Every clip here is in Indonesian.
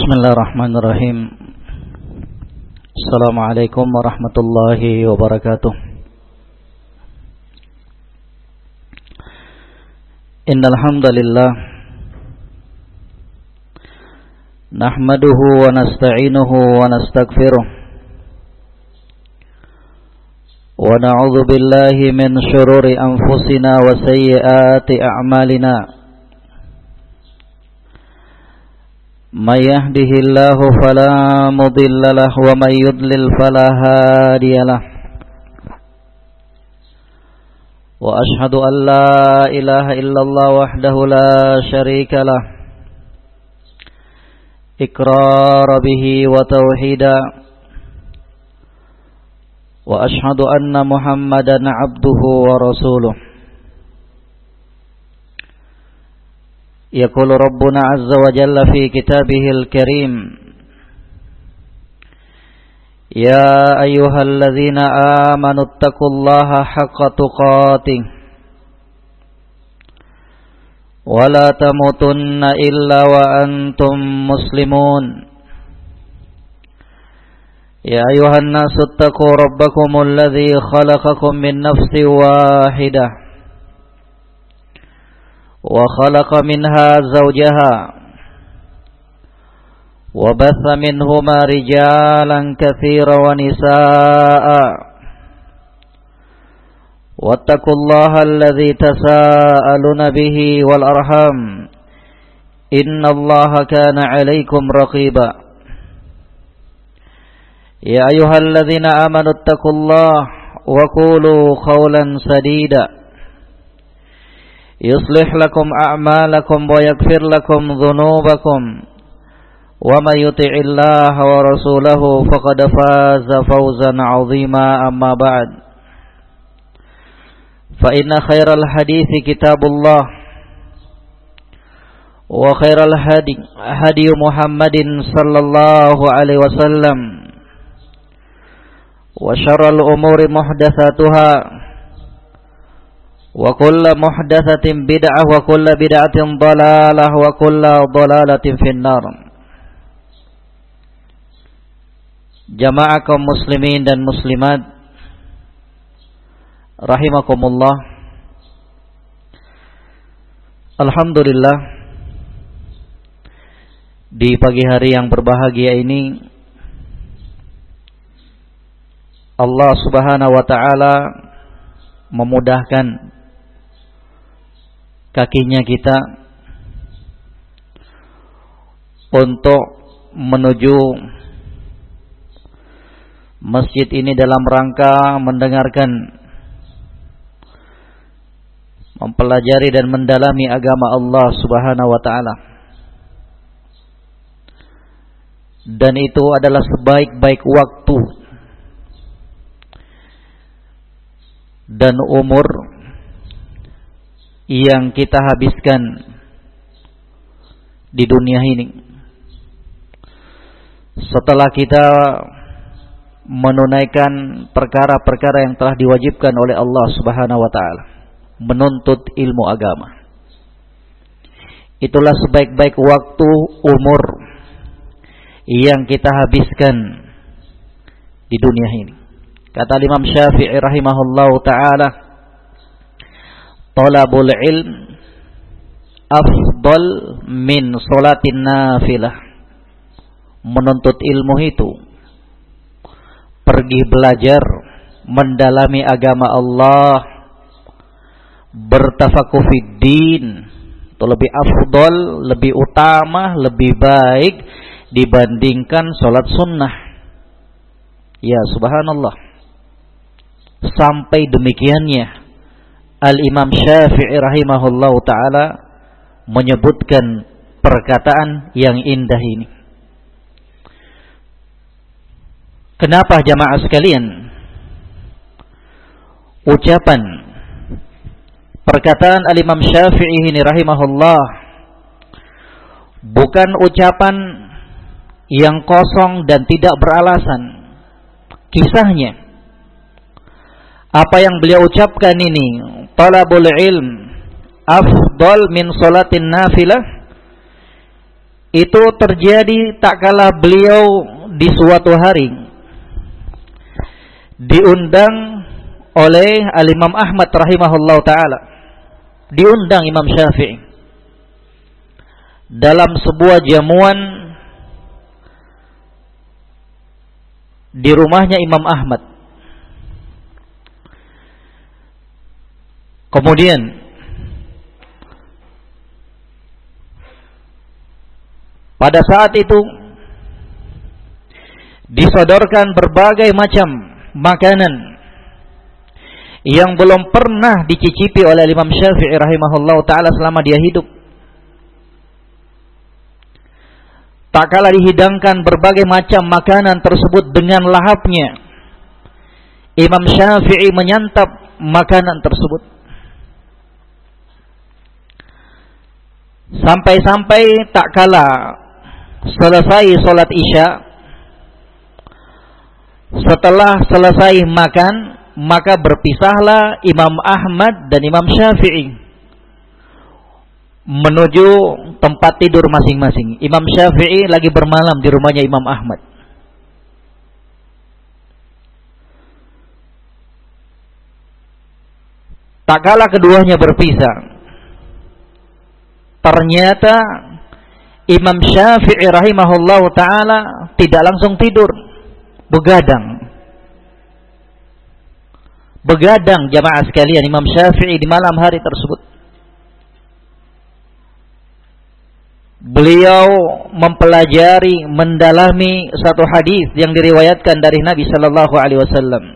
Bismillahirrahmanirrahim. Assalamualaikum warahmatullahi wabarakatuh. Innal hamdalillah nahmaduhu wa nasta'inuhu wa nastaghfiruh wa na'udzu billahi min shururi anfusina wa sayyiati a'malina. May yahdihillahu fala mudilla lahu wa may yudlil fala hadiya lahu. Wa ashhadu an la ilaha illallah wahdahu la syarika lahu iqrara bihi wa tauhida. Wa ashhadu anna Muhammadan abduhu wa rasuluh. يقول ربنا عز وجل في كتابه الكريم يا أيها الذين آمنوا اتقوا الله حق تقاته ولا تموتن إلا وأنتم مسلمون يا أيها الناس اتقوا ربكم الذي خلقكم من نفس واحدة وخلق منها زوجها وبث منهما رجالا كثيرا ونساء واتقوا الله الذي تساءلون به والأرحام إن الله كان عليكم رقيبا يا أيها الذين آمنوا اتقوا الله وقولوا قولا سديدا يصلح لكم أعمالكم ويغفر لكم ذنوبكم ومن يطع الله ورسوله فقد فاز فوزا عظيما أما بعد فإن خير الحديث كتاب الله وخير الهدي هدي محمد صلى الله عليه وسلم وشر الأمور محدثاتها wa kullu muhdatsatin bid'ah wa kullu bid'atin dhalalah wa kullu dhalalatin finnar. Jamaah kaum muslimin dan muslimat rahimakumullah. Alhamdulillah, di pagi hari yang berbahagia ini Allah Subhanahu wa taala memudahkan kakinya kita untuk menuju masjid ini dalam rangka mendengarkan, mempelajari dan mendalami agama Allah Subhanahu wa taala. Dan itu adalah sebaik-baik waktu dan umur yang kita habiskan di dunia ini setelah kita menunaikan perkara-perkara yang telah diwajibkan oleh Allah Subhanahu wa taala, menuntut ilmu agama. Itulah sebaik-baik waktu umur yang kita habiskan di dunia ini. Kata Imam Syafi'i rahimahullahu taala, talabul ilm afdal min sholatin nafilah. Menuntut ilmu itu, pergi belajar, mendalami agama Allah, bertafakuh fid din, itu lebih afdal, lebih utama, lebih baik dibandingkan sholat sunnah. Ya subhanallah, sampai demikiannya Al-Imam Syafi'i rahimahullahu ta'ala menyebutkan perkataan yang indah ini. Kenapa jamaah sekalian? Ucapan perkataan Al-Imam Syafi'i ini rahimahullah bukan ucapan yang kosong dan tidak beralasan. Kisahnya, apa yang beliau ucapkan ini, talabul ilm afdal min sholatin nafilah, itu terjadi tak kala beliau di suatu hari diundang oleh Al-Imam Ahmad rahimahullah ta'ala. Diundang Imam Syafi'i dalam sebuah jamuan di rumahnya Imam Ahmad. Kemudian pada saat itu disodorkan berbagai macam makanan yang belum pernah dicicipi oleh Imam Syafi'i rahimahullah ta'ala selama dia hidup. Tak kala dihidangkan berbagai macam makanan tersebut dengan lahapnya, Imam Syafi'i menyantap makanan tersebut. Sampai-sampai tak kala selesai sholat isya, setelah selesai makan, maka berpisahlah Imam Ahmad dan Imam Syafi'i menuju tempat tidur masing-masing. Imam Syafi'i lagi bermalam di rumahnya Imam Ahmad. Tak kala keduanya berpisah, ternyata Imam Syafi'i rahimahullah ta'ala tidak langsung tidur, begadang. Begadang jamaah sekalian Imam Syafi'i di malam hari tersebut. Beliau mempelajari, mendalami satu hadis yang diriwayatkan dari Nabi sallallahu alaihi wasallam.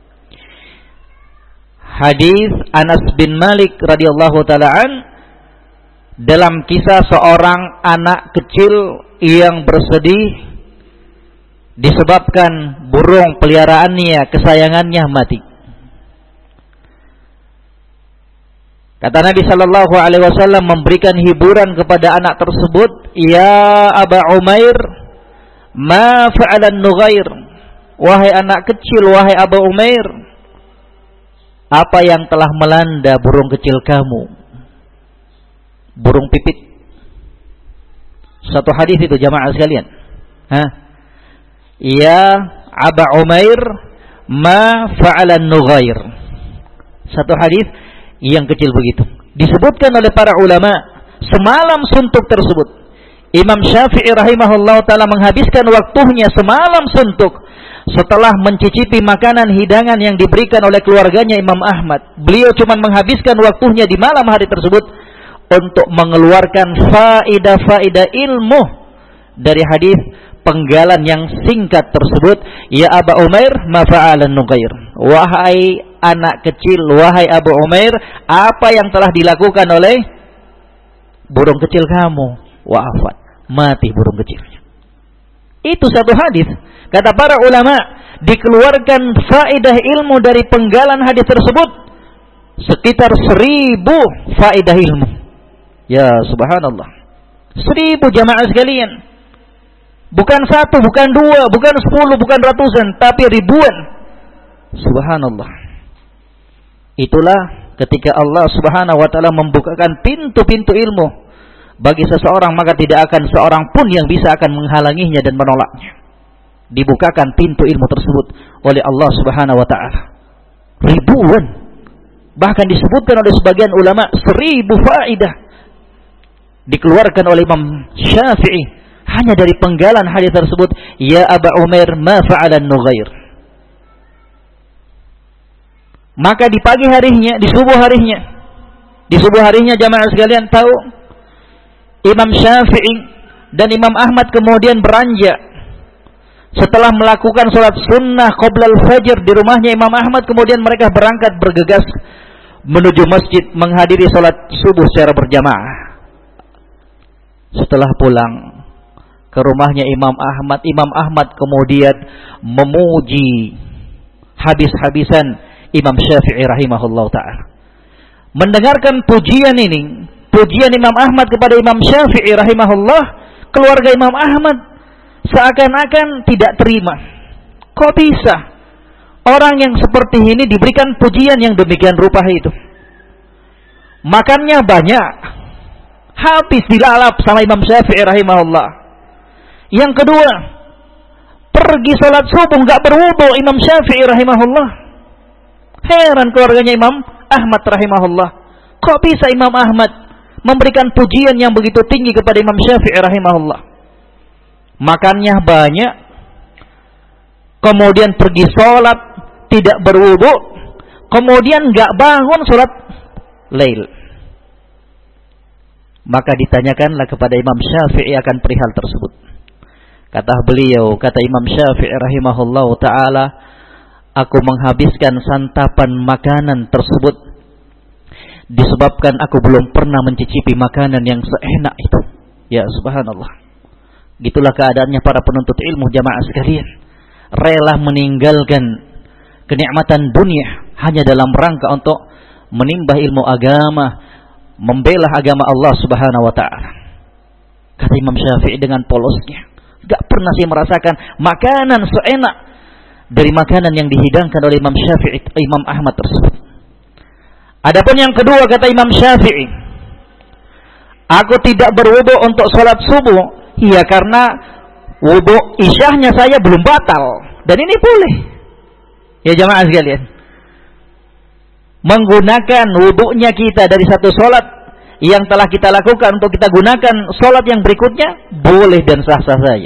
Hadis Anas bin Malik radhiyallahu taala an dalam kisah seorang anak kecil yang bersedih disebabkan burung peliharaannya, kesayangannya mati. Kata Nabi sallallahu alaihi wasallam memberikan hiburan kepada anak tersebut, "Ya Aba Umair, ma fa'alan nughair?" Wahai anak kecil, wahai Aba Umair, apa yang telah melanda burung kecil kamu? Burung pipit. Satu hadis itu jamaah sekalian. Ya Aba Umair, ma fa'alan nughair? Satu hadis yang kecil begitu. Disebutkan oleh para ulama, semalam suntuk tersebut Imam Syafi'i rahimahullah ta'ala menghabiskan waktunya semalam suntuk setelah mencicipi makanan hidangan yang diberikan oleh keluarganya Imam Ahmad. Beliau cuma menghabiskan waktunya di malam hari tersebut untuk mengeluarkan faedah-faedah ilmu dari hadis penggalan yang singkat tersebut. Ya Aba Umair, ma fa'alan nughair? Wahai anak kecil, wahai Abu Umair, apa yang telah dilakukan oleh burung kecil kamu? Wafat, mati burung kecilnya. Itu satu hadis. Kata para ulama, dikeluarkan faedah ilmu dari penggalan hadis tersebut sekitar 1000 faedah ilmu. Ya subhanallah, 1000 jamaah sekalian. Bukan satu, bukan dua, bukan 10, bukan ratusan, tapi ribuan. Subhanallah. Itulah ketika Allah subhanahu wa ta'ala membukakan pintu-pintu ilmu bagi seseorang, maka tidak akan seorang pun yang bisa akan menghalanginya dan menolaknya. Dibukakan pintu ilmu tersebut oleh Allah subhanahu wa ta'ala. Ribuan. Bahkan disebutkan oleh sebagian ulama 1000 faedah dikeluarkan oleh Imam Syafi'i hanya dari penggalan hadis tersebut. Ya Aba Umair, ma fa'alan nughair? Maka di pagi harinya, di subuh harinya jamaah sekalian tahu, Imam Syafi'i dan Imam Ahmad kemudian beranjak setelah melakukan sholat sunnah qoblal fajr di rumahnya Imam Ahmad. Kemudian mereka berangkat bergegas menuju masjid menghadiri sholat subuh secara berjamaah. Setelah pulang ke rumahnya Imam Ahmad kemudian memuji habis-habisan Imam Syafi'i rahimahullah ta'ala. Mendengarkan pujian ini, pujian Imam Ahmad kepada Imam Syafi'i rahimahullah, keluarga Imam Ahmad seakan-akan tidak terima. Kok bisa orang yang seperti ini diberikan pujian yang demikian rupa itu? Makannya banyak, habis dilalap sama Imam Syafi'i rahimahullah. Yang kedua, pergi sholat subuh nggak berwudu Imam Syafi'i rahimahullah. Heran keluarganya Imam Ahmad rahimahullah. Kok bisa Imam Ahmad memberikan pujian yang begitu tinggi kepada Imam Syafi'i rahimahullah? Makannya banyak, kemudian pergi sholat tidak berwudu, kemudian nggak bangun sholat lail. Maka ditanyakanlah kepada Imam Syafi'i akan perihal tersebut. Kata beliau, kata Imam Syafi'i rahimahullah ta'ala, aku menghabiskan santapan makanan tersebut disebabkan aku belum pernah mencicipi makanan yang seenak itu. Ya subhanallah. Gitulah keadaannya para penuntut ilmu jamaah sekalian. Rela meninggalkan kenikmatan dunia hanya dalam rangka untuk menimba ilmu agama, membela agama Allah subhanahu wa ta'ala. Kata Imam Syafi'i dengan polosnya, gak pernah saya merasakan makanan seenak dari makanan yang dihidangkan oleh Imam Syafi'i, Imam Ahmad tersebut. Adapun yang kedua, kata Imam Syafi'i, aku tidak berwudu untuk sholat subuh, iya karena wudu isyahnya saya belum batal. Dan ini boleh. Ya jamaah sekalian, menggunakan wudunya kita dari satu sholat yang telah kita lakukan untuk kita gunakan sholat yang berikutnya, boleh dan sah-sah saja.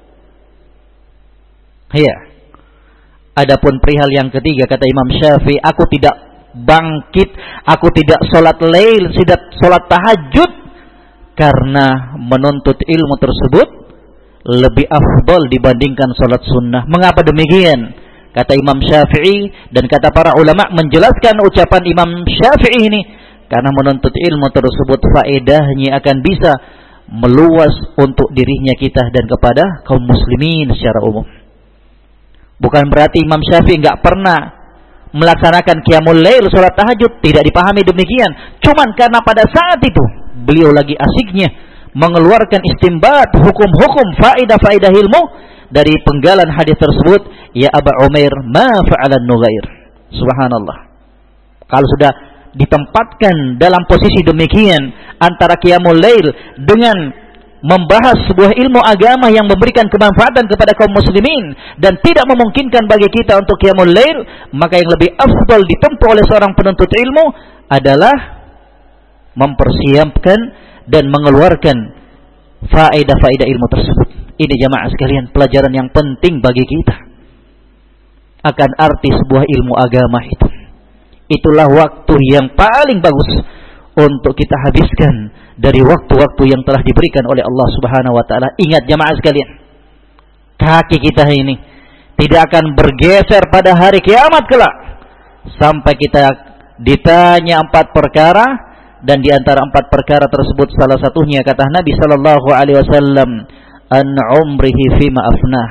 Iya. Adapun perihal yang ketiga, kata Imam Syafi'i, aku tidak bangkit, aku tidak sholat lail, tidak sholat tahajud, karena menuntut ilmu tersebut lebih afdal dibandingkan sholat sunnah. Mengapa demikian? Kata Imam Syafi'i dan kata para ulama menjelaskan ucapan Imam Syafi'i ini, karena menuntut ilmu tersebut faedahnya akan bisa meluas untuk dirinya kita dan kepada kaum muslimin secara umum. Bukan berarti Imam Syafi'i nggak pernah melaksanakan qiyamul lail, sholat tahajud, tidak dipahami demikian. Cuman karena pada saat itu beliau lagi asiknya mengeluarkan istimbat hukum-hukum faedah-faedah ilmu dari penggalan hadis tersebut, ya Aba Umair ma fa'alan nughair. Subhanallah. Kalau sudah ditempatkan dalam posisi demikian antara qiyamul lail dengan membahas sebuah ilmu agama yang memberikan kemanfaatan kepada kaum muslimin dan tidak memungkinkan bagi kita untuk qiyamul lail, maka yang lebih afdal ditempuh oleh seorang penuntut ilmu adalah mempersiapkan dan mengeluarkan faedah-faedah ilmu tersebut. Ini jamaah sekalian pelajaran yang penting bagi kita akan arti sebuah ilmu agama itu. Itulah waktu yang paling bagus untuk kita habiskan dari waktu-waktu yang telah diberikan oleh Allah Subhanahu wa taala. Ingat jamaah sekalian, kaki kita ini tidak akan bergeser pada hari kiamat kelak sampai kita ditanya 4 perkara, dan di antara 4 perkara tersebut salah satunya kata Nabi sallallahu alaihi wasallam, an umrihi fima afnah.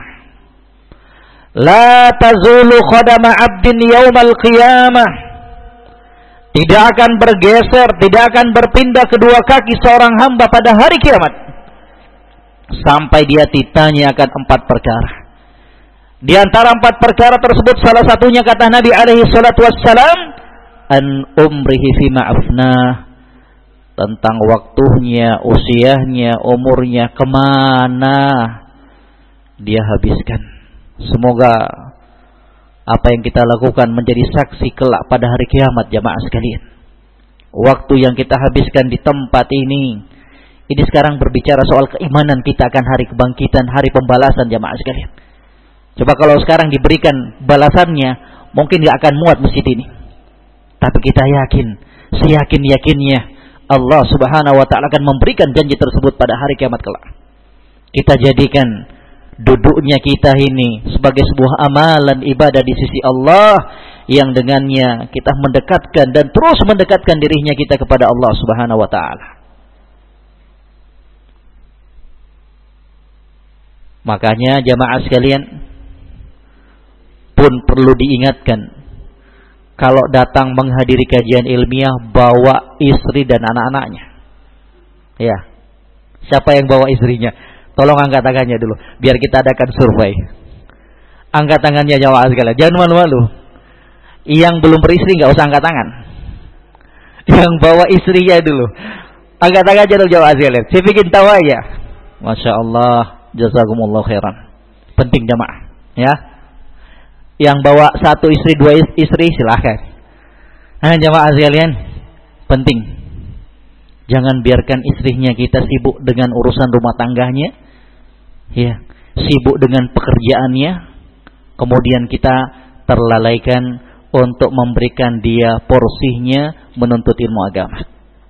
La tazulu qadama 'abdin yaumal qiyamah. Tidak akan bergeser, tidak akan berpindah kedua kaki seorang hamba pada hari kiamat sampai dia ditanya akan 4 perkara. Di antara 4 perkara tersebut salah satunya kata Nabi alaihi salatu wassalam, an umrihi fima afnah, tentang waktunya, usianya, umurnya, kemana dia habiskan. Semoga apa yang kita lakukan menjadi saksi kelak pada hari kiamat jamaah sekalian. Waktu yang kita habiskan di tempat ini sekarang berbicara soal keimanan kita akan hari kebangkitan, hari pembalasan jamaah sekalian. Coba kalau sekarang diberikan balasannya, mungkin gak akan muat masjid ini. Tapi kita yakin, seyakin-yakinnya Allah Subhanahu wa ta'ala akan memberikan janji tersebut pada hari kiamat kelak. Kita jadikan duduknya kita ini sebagai sebuah amalan ibadah di sisi Allah yang dengannya kita mendekatkan dan terus mendekatkan dirinya kita kepada Allah Subhanahu wa ta'ala. Makanya jamaah sekalian pun perlu diingatkan, kalau datang menghadiri kajian ilmiah bawa istri dan anak-anaknya. Ya. Siapa yang bawa istrinya? Tolong angkat tangannya dulu, biar kita adakan survei. Angkat tangannya jamaah sekalian, jangan malu-malu. Yang belum beristri nggak usah angkat tangan. Yang bawa istrinya dulu. Angkat aja dulu jamaah sekalian. Saya bikin tahu aja. Masya Allah, jazakumullah khairan. Penting jamaah, ya. Yang bawa satu istri, dua istri silahkan. Jamaah sekalian, penting. Jangan biarkan istrinya kita sibuk dengan urusan rumah tangganya, ya, sibuk dengan pekerjaannya, kemudian kita terlalaikan untuk memberikan dia porsinya menuntut ilmu agama.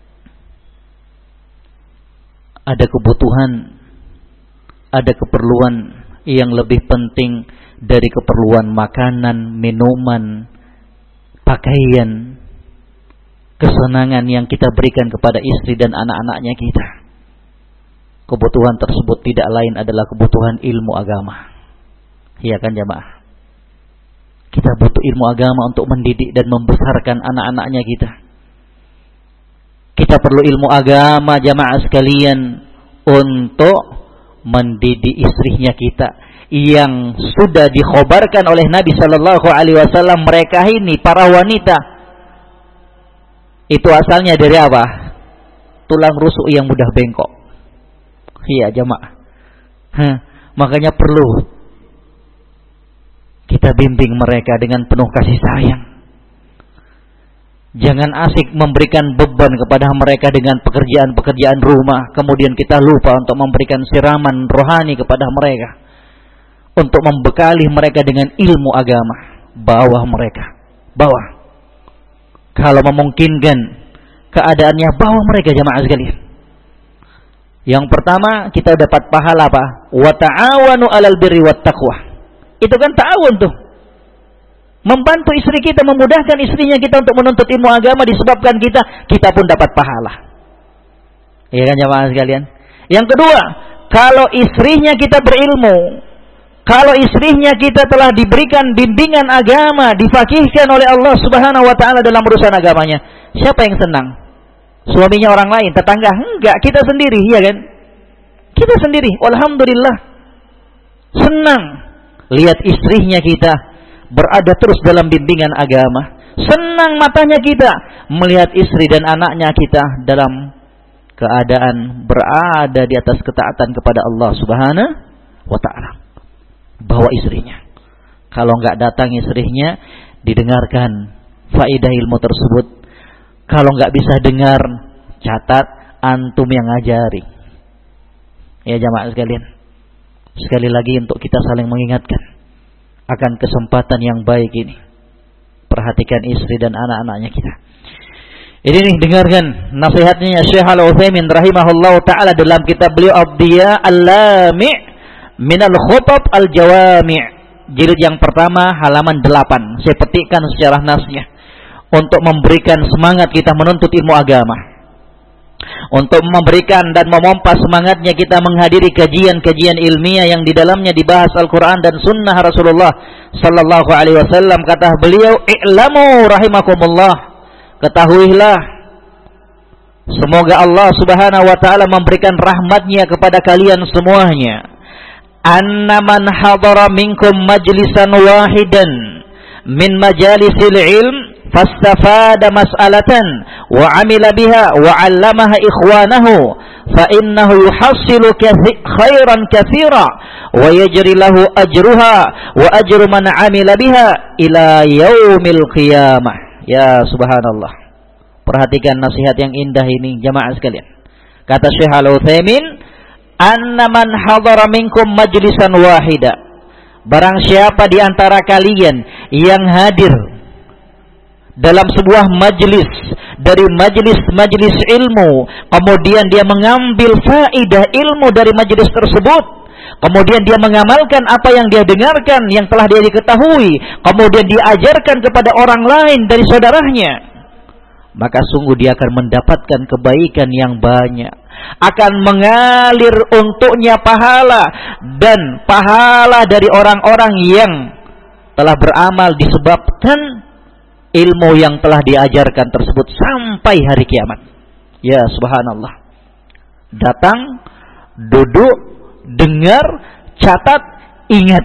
Ada kebutuhan, ada keperluan yang lebih penting dari keperluan makanan, minuman, pakaian, kesenangan yang kita berikan kepada istri dan anak-anaknya kita. Kebutuhan tersebut tidak lain adalah kebutuhan ilmu agama. Iya kan jamaah? Kita butuh ilmu agama untuk mendidik dan membesarkan anak-anaknya kita. Kita perlu ilmu agama jamaah sekalian untuk mendidik istrinya kita yang sudah dikhabarkan oleh Nabi Shallallahu Alaihi Wasallam, mereka ini para wanita itu asalnya dari apa? Tulang rusuk yang mudah bengkok. Iya jamaah. Makanya perlu kita bimbing mereka dengan penuh kasih sayang. Jangan asik memberikan beban kepada mereka dengan pekerjaan-pekerjaan rumah, kemudian kita lupa untuk memberikan siraman rohani kepada mereka, untuk membekali mereka dengan ilmu agama. Bawa mereka, bawa. Kalau memungkinkan keadaannya, bawa mereka jamaah sekalian. Yang pertama, kita dapat pahala apa? Wa ta'awanu 'alal birri wat taqwa. Itu kan ta'awun tuh. Membantu istri kita, memudahkan istrinya kita untuk menuntut ilmu agama, disebabkan kita pun dapat pahala. Iya kan jamaah sekalian? Yang kedua, kalau istrinya kita berilmu, kalau istrinya kita telah diberikan bimbingan agama, difaqihkan oleh Allah Subhanahu wa taala dalam urusan agamanya, siapa yang senang? Suaminya orang lain, tetangga? Enggak, kita sendiri, iya kan? Kita sendiri, alhamdulillah. Senang lihat istrinya kita berada terus dalam bimbingan agama. Senang matanya kita melihat istri dan anaknya kita dalam keadaan berada di atas ketaatan kepada Allah Subhanahu wa ta'ala. Bawa istrinya. Kalau enggak datang istrinya, didengarkan faedah ilmu tersebut. Kalau enggak bisa dengar, catat, antum yang ngajari. Ya jamaah sekalian. Sekali lagi untuk kita saling mengingatkan akan kesempatan yang baik ini. Perhatikan istri dan anak-anaknya kita. Ini nih, dengarkan nasihatnya Syekh Al-Utsaimin rahimahullah ta'ala dalam kitab beliau Ad-Diya Al-Lami' Minal Khutab Al-Jawami', jilid yang pertama halaman 8. Saya petikkan secara nasnya untuk memberikan semangat kita menuntut ilmu agama, untuk memberikan dan memompa semangatnya kita menghadiri kajian-kajian ilmiah yang di dalamnya dibahas Al-Quran dan Sunnah Rasulullah Sallallahu Alaihi Wasallam. Kata beliau, "I'lamu rahimakumullah." Ketahuilah, semoga Allah Subhanahu Wa Taala memberikan rahmatnya kepada kalian semuanya. Anna man hadara minkum majlisan wahidan min majalisil ilm fastafada mas'alatan wa 'amila biha wa 'allamaha ikhwanahu fa innahu yuhassilu khairan katsira wa yajri lahu ajruha wa ajru man 'amila biha ila yaumil qiyamah. Ya subhanallah. Perhatikan nasihat yang indah ini jamaah sekalian. Kata Syekh Al-Utsaimin, "Anna man hadara minkum majlisan wahida." Barang siapa di antara kalian yang hadir dalam sebuah majlis dari majlis-majlis ilmu, kemudian dia mengambil faedah ilmu dari majlis tersebut, kemudian dia mengamalkan apa yang dia dengarkan, yang telah dia diketahui, kemudian diajarkan kepada orang lain dari saudaranya, maka sungguh dia akan mendapatkan kebaikan yang banyak, akan mengalir untuknya pahala dan pahala dari orang-orang yang telah beramal disebabkan ilmu yang telah diajarkan tersebut sampai hari kiamat. Ya subhanallah. Datang, duduk, dengar, catat, ingat.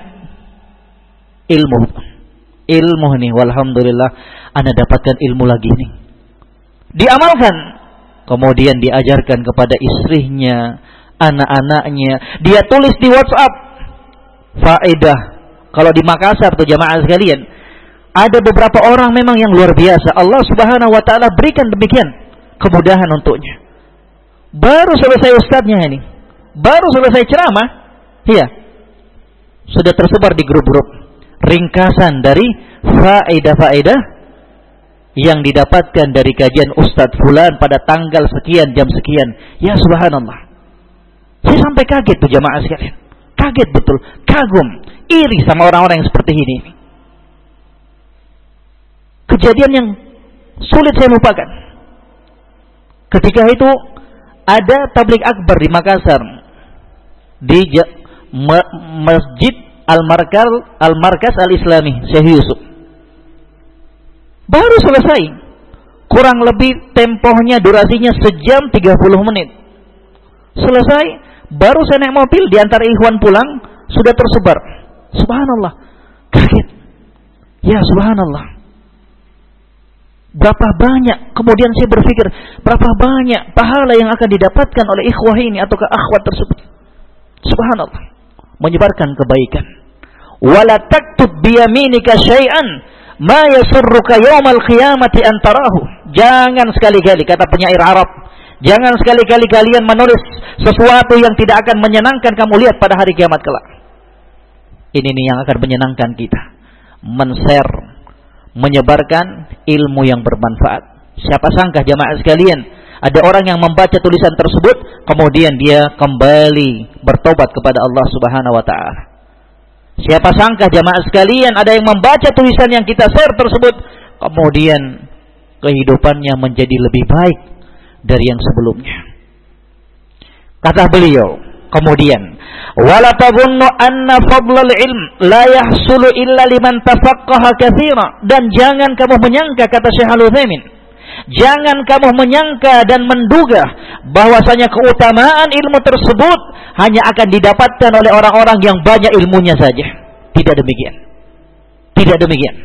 Ilmu nih, walhamdulillah ana dapatkan ilmu lagi nih. Diamalkan. kemudian diajarkan kepada istrinya, anak-anaknya, dia tulis di WhatsApp. Faedah. Kalau di Makassar tuh jamaah sekalian, ada beberapa orang memang yang luar biasa. Allah Subhanahu wa taala berikan demikian kemudahan untuknya. Baru selesai ustadznya ini, baru selesai ceramah, iya, sudah tersebar di grup-grup ringkasan dari faedah-faedah yang didapatkan dari kajian Ustadz Fulan pada tanggal sekian, jam sekian. Ya subhanallah, saya sampai kaget tuh jamaah sekalian. Kaget betul, kagum, iri sama orang-orang yang seperti ini. Kejadian yang sulit saya lupakan. Ketika itu ada tabligh akbar di Makassar, di Masjid Al-Markas Al-Islami Syekh Yusuf. Baru selesai, kurang lebih tempohnya, durasinya sejam 30 menit. Selesai, baru saya naik mobil, diantar ikhwan pulang, sudah tersebar. Subhanallah, kaget. Ya subhanallah, berapa banyak. Kemudian saya berpikir, berapa banyak pahala yang akan didapatkan oleh ikhwah ini atau akhwat tersebut. Subhanallah, menyebarkan kebaikan. Wala taktub biyaminika syai'an ma yasurruka yaumal qiyamati antarahu. Jangan sekali-kali, kata penyair Arab, jangan sekali-kali kalian menulis sesuatu yang tidak akan menyenangkan kamu lihat pada hari kiamat kelak. Ini nih yang akan menyenangkan kita, men-share, menyebarkan ilmu yang bermanfaat. Siapa sangka jamaah sekalian, ada orang yang membaca tulisan tersebut, kemudian dia kembali bertobat kepada Allah Subhanahu wa taala. Siapa sangka jamaah sekalian, ada yang membaca tulisan yang kita share tersebut, kemudian kehidupannya menjadi lebih baik dari yang sebelumnya. Kata beliau, kemudian, wala tadhunnu anna fadlal ilm la yahsulu illa liman tafaqqaha katsira. Dan jangan kamu menyangka, kata Syekh Al-Utsaimin, jangan kamu menyangka dan menduga bahwasanya keutamaan ilmu tersebut hanya akan didapatkan oleh orang-orang yang banyak ilmunya saja. Tidak demikian. Tidak demikian.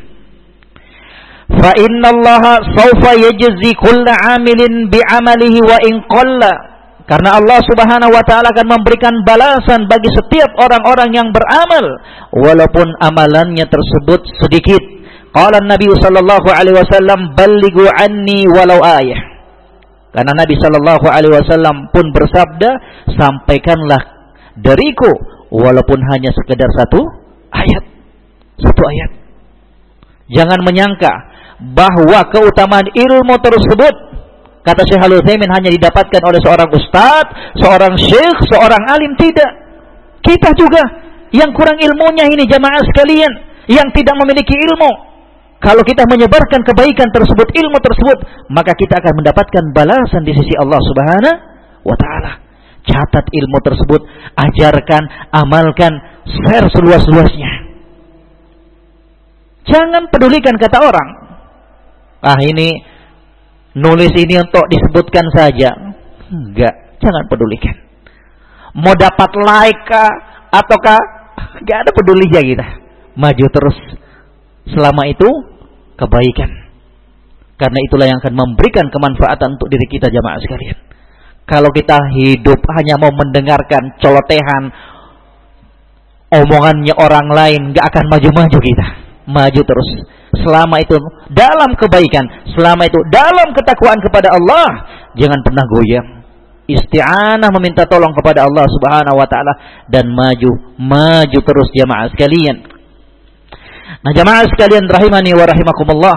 Fa innallaha sawfa yajzi kulla 'amilin bi'amalihi wa in qalla. Karena Allah Subhanahu wa taala akan memberikan balasan bagi setiap orang-orang yang beramal walaupun amalannya tersebut sedikit. Qala Nabi sallallahu alaihi wasallam, "Ballighu anni walau ayah." Karena Nabi sallallahu alaihi wasallam pun bersabda, "Sampaikanlah dariku walaupun hanya sekedar satu ayat." Satu ayat. Jangan menyangka bahwa keutamaan ilmu tersebut, kata Syekh Al-Utsaimin, hanya didapatkan oleh seorang ustadz, seorang syekh, seorang alim. Tidak. Kita juga yang kurang ilmunya ini jamaah sekalian, yang tidak memiliki ilmu, kalau kita menyebarkan kebaikan tersebut, ilmu tersebut, maka kita akan mendapatkan balasan di sisi Allah Subhanahu wa taala. Catat ilmu tersebut, ajarkan, amalkan, share seluas-luasnya. Jangan pedulikan kata orang. Ah, ini nulis ini untuk disebutkan saja. Enggak, jangan pedulikan. Mau dapat like ataukah, enggak ada pedulinya kita. Maju terus. Selama itu kebaikan. Karena itulah yang akan memberikan kemanfaatan untuk diri kita jamaah sekalian. Kalau kita hidup hanya mau mendengarkan celotehan, omongannya orang lain, gak akan maju-maju kita. Maju terus. Selama itu dalam kebaikan, selama itu dalam ketakwaan kepada Allah, jangan pernah goyang. Isti'anah, meminta tolong kepada Allah Subhanahu wa taala, dan maju terus jamaah sekalian. Nah jamaah sekalian rahimani wa rahimakumullah,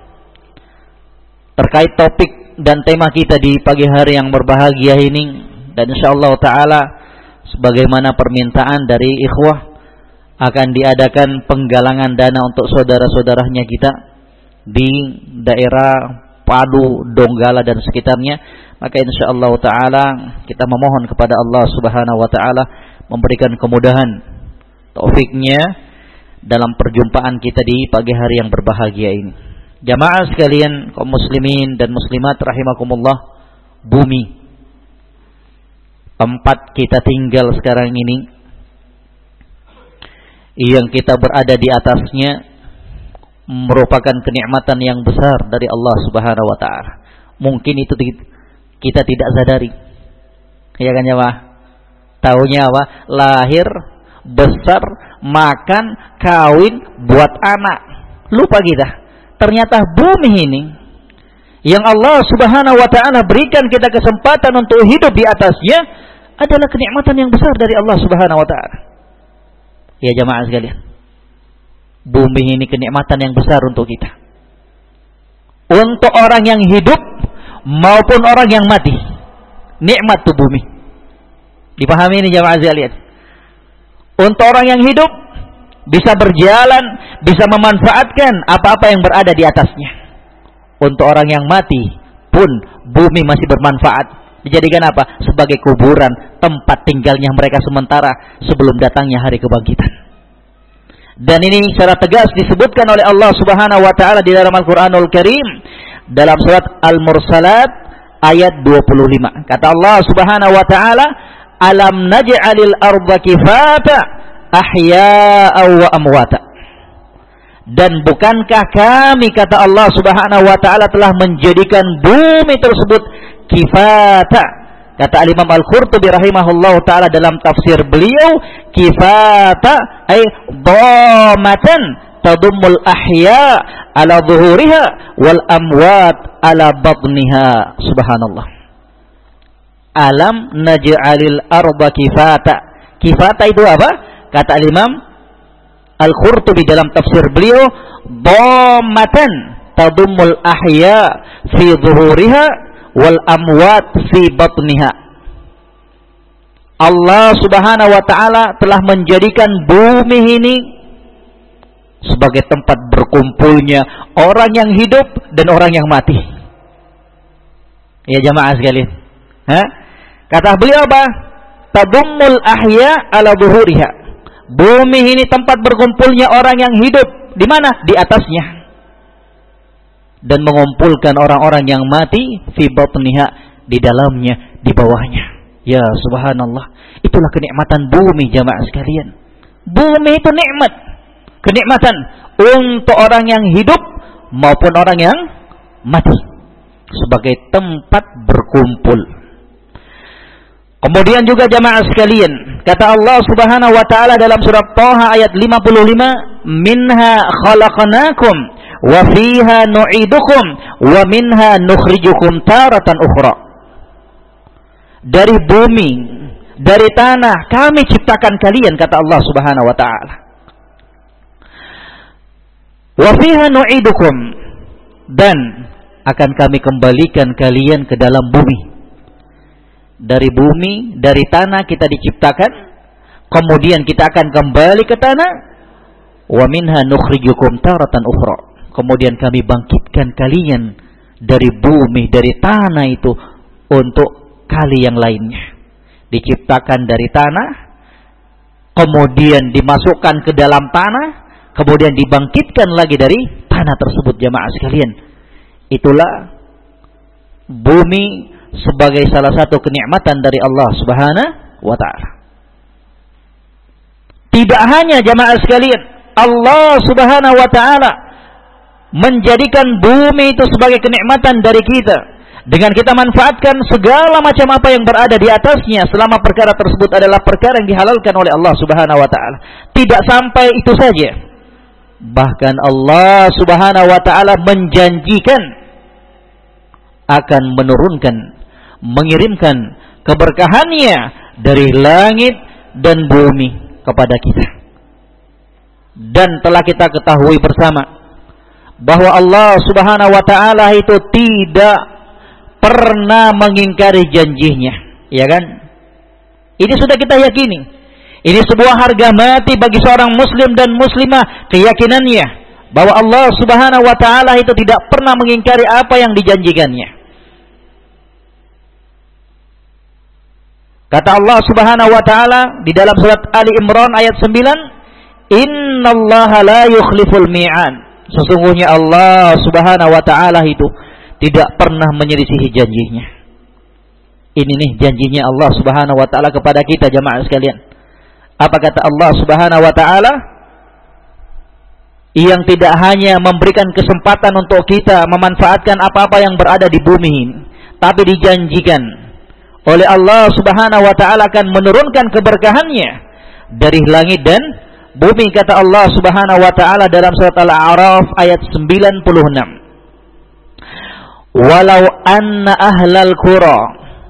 terkait topik dan tema kita di pagi hari yang berbahagia ini, dan insyaallah ta'ala sebagaimana permintaan dari ikhwah, akan diadakan penggalangan dana untuk saudara-saudaranya kita di daerah Palu, Donggala dan sekitarnya. Maka insyaallah ta'ala kita memohon kepada Allah Subhanahu wa ta'ala memberikan kemudahan, taufiknya dalam perjumpaan kita di pagi hari yang berbahagia ini. Jamaah sekalian, kaum muslimin dan muslimat rahimakumullah, bumi tempat kita tinggal sekarang ini, yang kita berada di atasnya, merupakan kenikmatan yang besar dari Allah Subhanahu wa taala. Mungkin itu Kita tidak sadari. Ya kan jemaah? Taunya apa? Lahir, besar, makan, kawin, buat anak. Lupa kita. Ternyata bumi ini yang Allah Subhanahu wa taala berikan kita kesempatan untuk hidup di atasnya adalah kenikmatan yang besar dari Allah Subhanahu wa taala. Ya jemaah sekalian. Bumi ini kenikmatan yang besar untuk kita. Untuk orang yang hidup maupun orang yang mati. Nikmat tuh bumi. Dipahami ini jemaah sekalian. Untuk orang yang hidup bisa berjalan, bisa memanfaatkan apa-apa yang berada di atasnya. Untuk orang yang mati pun bumi masih bermanfaat. Dijadikan apa? Sebagai kuburan, tempat tinggalnya mereka sementara sebelum datangnya hari kebangkitan. Dan ini secara tegas disebutkan oleh Allah Subhanahu wa taala di dalam Al-Qur'anul Karim dalam surat Al-Mursalat ayat 25. Kata Allah Subhanahu wa taala, "Alam naj'alil arda kifata ahya'an wa amwata." Dan bukankah kami, kata Allah Subhanahu wa taala, telah menjadikan bumi tersebut kifata. Kata Al-Imam Al-Qurtubi rahimahullahu taala dalam tafsir beliau, kifata ay dhamatan tadummul ahya ala zuhuriha wal amwat ala batniha. Subhanallah. Alam naj'alil arda kifata. Kifata itu apa? Kata Al-Imam Al-Qurtubi dalam tafsir beliau, dhammatan tadummul ahya fi zuhuriha wal amwat fi batniha. Allah Subhanahu wa taala telah menjadikan bumi ini sebagai tempat berkumpulnya orang yang hidup dan orang yang mati. Ya jamaah sekalian. Kata beliau apa? Tadummul ahya ala zuhuriha. Bumi ini tempat berkumpulnya orang yang hidup. Di mana? Di atasnya. Dan mengumpulkan orang-orang yang mati fi batniha, di dalamnya, di bawahnya. Ya subhanallah. Itulah kenikmatan bumi jamaah sekalian. Bumi itu nikmat. Kenikmatan untuk orang yang hidup maupun orang yang mati. Sebagai tempat berkumpul. Kemudian juga jamaah sekalian, kata Allah Subhanahu wa taala dalam surah Thaha ayat 55, "Minha khalaqnakum wa fiha nu'idukum wa minha nukhrijukum taratan ukhra." Dari bumi, dari tanah kami ciptakan kalian, kata Allah Subhanahu wa taala. Wa fiha nu'idukum, dan akan kami kembalikan kalian ke dalam bumi. Dari bumi, dari tanah kita diciptakan, kemudian kita akan kembali ke tanah. Wa minha nukhrijukum taratan ukhra. Kemudian kami bangkitkan kalian dari bumi, dari tanah itu untuk kali yang lainnya. Diciptakan dari tanah, kemudian dimasukkan ke dalam tanah, kemudian dibangkitkan lagi dari tanah tersebut jamaah sekalian. Itulah bumi sebagai salah satu kenikmatan dari Allah Subhanahu wa taala. Tidak hanya jamaah sekalian, Allah Subhanahu wa taala menjadikan bumi itu sebagai kenikmatan dari kita dengan kita manfaatkan segala macam apa yang berada di atasnya selama perkara tersebut adalah perkara yang dihalalkan oleh Allah Subhanahu wa taala. Tidak sampai itu saja. Bahkan Allah Subhanahu wa taala menjanjikan akan menurunkan, mengirimkan keberkahannya dari langit dan bumi kepada kita. Dan telah kita ketahui bersama bahwa Allah Subhanahu wa taala itu tidak pernah mengingkari janjinya, ya kan? Ini sudah kita yakini. Ini sebuah harga mati bagi seorang muslim dan muslimah, keyakinannya bahwa Allah Subhanahu wa taala itu tidak pernah mengingkari apa yang dijanjikannya. Kata Allah Subhanahu wa taala di dalam surat Ali Imran ayat 9, "Innallaha la yukhliful mi'ad." Sesungguhnya Allah Subhanahu wa taala itu tidak pernah menyelisihi janjinya. Ini nih janjinya Allah Subhanahu wa taala kepada kita jamaah sekalian. Apa kata Allah Subhanahu wa taala? Yang tidak hanya memberikan kesempatan untuk kita memanfaatkan apa-apa yang berada di bumi ini, tapi dijanjikan oleh Allah Subhanahu wa taala akan menurunkan keberkahannya dari langit dan bumi, kata Allah Subhanahu wa taala dalam surat Al-A'raf ayat 96. Walau anna ahlal qura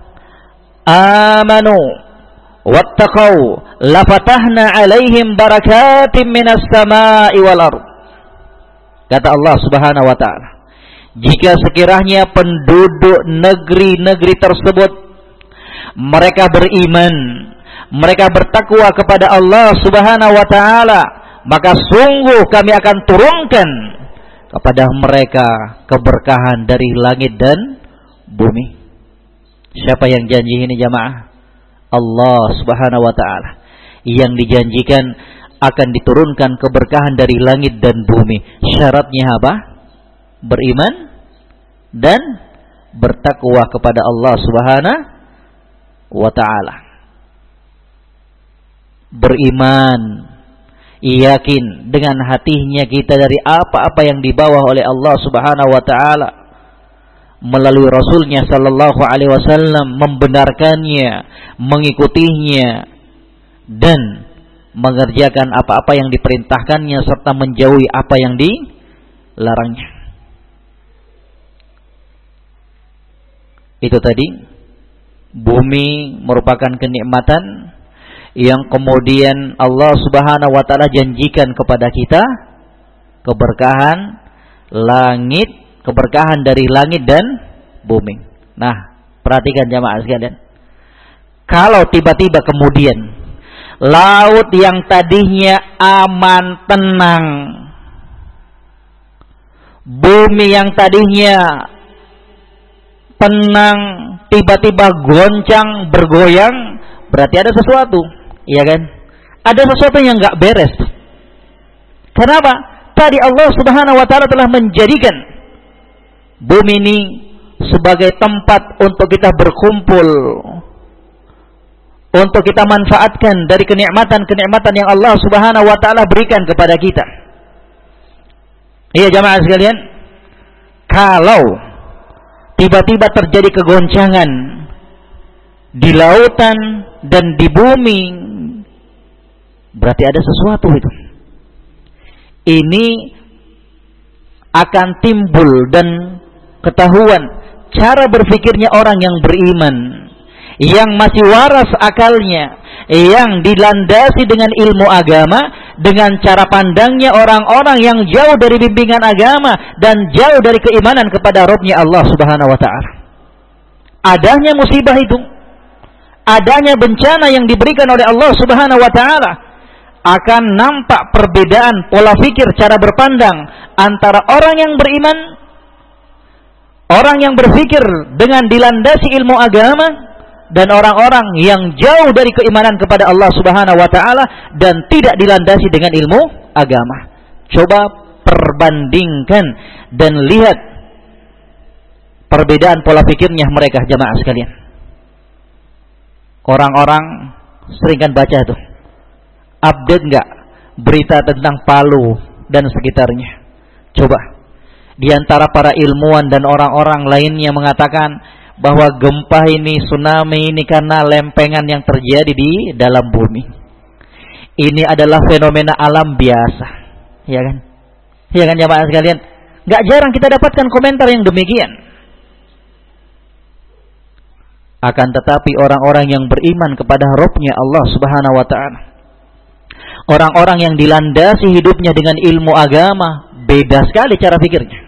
amanu wattaqau lafatahna alaihim barakatim minas samai wal ard. Kata Allah Subhanahu wa taala, jika sekiranya penduduk negeri-negeri tersebut mereka beriman, mereka bertakwa kepada Allah Subhanahu wa taala, maka sungguh kami akan turunkan kepada mereka keberkahan dari langit dan bumi. Siapa yang janji ini jamaah? Allah Subhanahu wa taala. Yang dijanjikan akan diturunkan keberkahan dari langit dan bumi. Syaratnya apa? Beriman dan bertakwa kepada Allah Subhanahu wa taala. Beriman, yakin dengan hatinya kita dari apa-apa yang dibawa oleh Allah Subhanahu wa taala melalui Rasulnya sallallahu alaihi wasallam, membenarkannya, mengikutinya dan mengerjakan apa-apa yang diperintahkannya serta menjauhi apa yang dilarangnya. Itu tadi, bumi merupakan kenikmatan yang kemudian Allah Subhanahu wa taala janjikan kepada kita keberkahan langit, keberkahan dari langit dan bumi. Nah, perhatikan jamaah sekalian. Kalau tiba-tiba kemudian laut yang tadinya aman tenang, bumi yang tadinya tenang tiba-tiba goncang, bergoyang, berarti ada sesuatu, iya kan? Ada sesuatu yang enggak beres. Kenapa? Tadi Allah Subhanahu wa taala telah menjadikan bumi ini sebagai tempat untuk kita berkumpul, untuk kita manfaatkan dari kenikmatan-kenikmatan yang Allah Subhanahu wa taala berikan kepada kita. Iya jamaah sekalian, kalau tiba-tiba terjadi kegoncangan di lautan dan di bumi, berarti ada sesuatu itu. Ini akan timbul dan ketahuan cara berpikirnya orang yang beriman, yang masih waras akalnya, yang dilandasi dengan ilmu agama, dengan cara pandangnya orang-orang yang jauh dari bimbingan agama dan jauh dari keimanan kepada Rabb-Nya Allah Subhanahu wa taala. Adanya musibah itu, adanya bencana yang diberikan oleh Allah Subhanahu wa taala, akan nampak perbedaan pola pikir, cara berpandang antara orang yang beriman, orang yang berpikir dengan dilandasi ilmu agama, dan orang-orang yang jauh dari keimanan kepada Allah Subhanahu wa taala dan tidak dilandasi dengan ilmu agama. Coba perbandingkan dan lihat perbedaan pola pikirnya mereka jamaah sekalian. Orang-orang sering kan baca tuh, update enggak berita tentang Palu dan sekitarnya. Coba di antara para ilmuwan dan orang-orang lainnya mengatakan bahwa gempa ini, tsunami ini karena lempengan yang terjadi di dalam bumi. Ini adalah fenomena alam biasa, ya kan? Ya kan jamaah sekalian? Gak jarang kita dapatkan komentar yang demikian. Akan tetapi orang-orang yang beriman kepada Rabb-Nya Allah Subhanahu wa taala, orang-orang yang dilandasi hidupnya dengan ilmu agama, beda sekali cara pikirnya.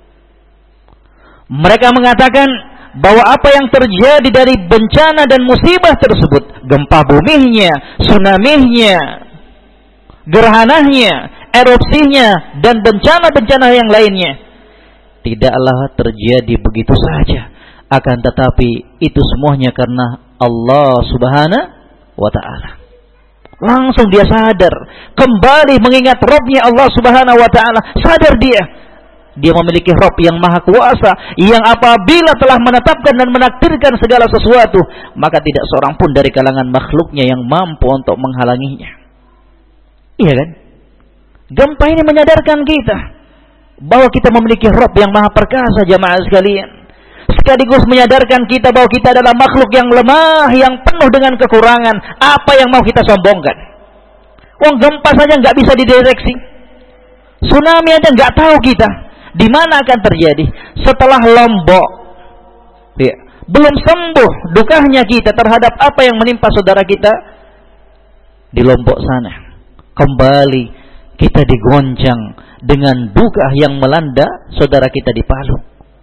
Mereka mengatakan bahwa apa yang terjadi dari bencana dan musibah tersebut, gempa buminya, tsunami-nya, gerhananya, erupsinya, dan bencana-bencana yang lainnya, tidaklah terjadi begitu saja. Akan tetapi itu semuanya karena Allah Subhanahu wa ta'ala. Langsung dia sadar, kembali mengingat Rabb-Nya Allah Subhanahu wa ta'ala. Sadar dia memiliki Rabb yang maha kuasa, yang apabila telah menetapkan dan menakdirkan segala sesuatu, maka tidak seorang pun dari kalangan makhluknya yang mampu untuk menghalanginya. Iya kan? Gempa ini menyadarkan kita bahwa kita memiliki Rabb yang maha perkasa jamaah sekalian. sekaligus menyadarkan kita bahwa kita adalah makhluk yang lemah, yang penuh dengan kekurangan. Apa yang mau kita sombongkan? Wong gempa saja nggak bisa dideteksi, tsunami aja nggak tahu kita di mana akan terjadi. Setelah Lombok, ya, belum sembuh dukanya kita terhadap apa yang menimpa saudara kita di Lombok sana. Kembali kita digoncang dengan duka yang melanda saudara kita di Palu.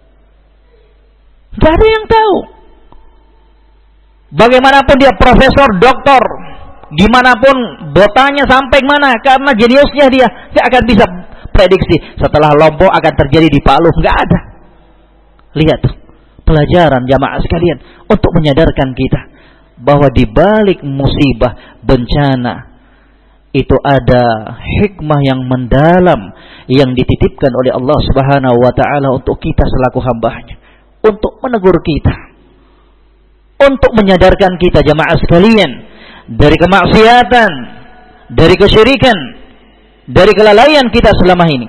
Gak ada yang tahu. Bagaimanapun dia profesor, doktor, dimanapun botanya sampai mana, karena jeniusnya dia, gak akan bisa prediksi setelah Lombok akan terjadi di Palu. Gak ada. Lihat tuh, pelajaran jamaah sekalian untuk menyadarkan kita bahwa di balik musibah, bencana, itu ada hikmah yang mendalam yang dititipkan oleh Allah Subhanahu wa taala untuk kita selaku hamba-Nya, untuk menegur kita, untuk menyadarkan kita jamaah sekalian dari kemaksiatan, dari kesyirikan, dari kelalaian kita selama ini.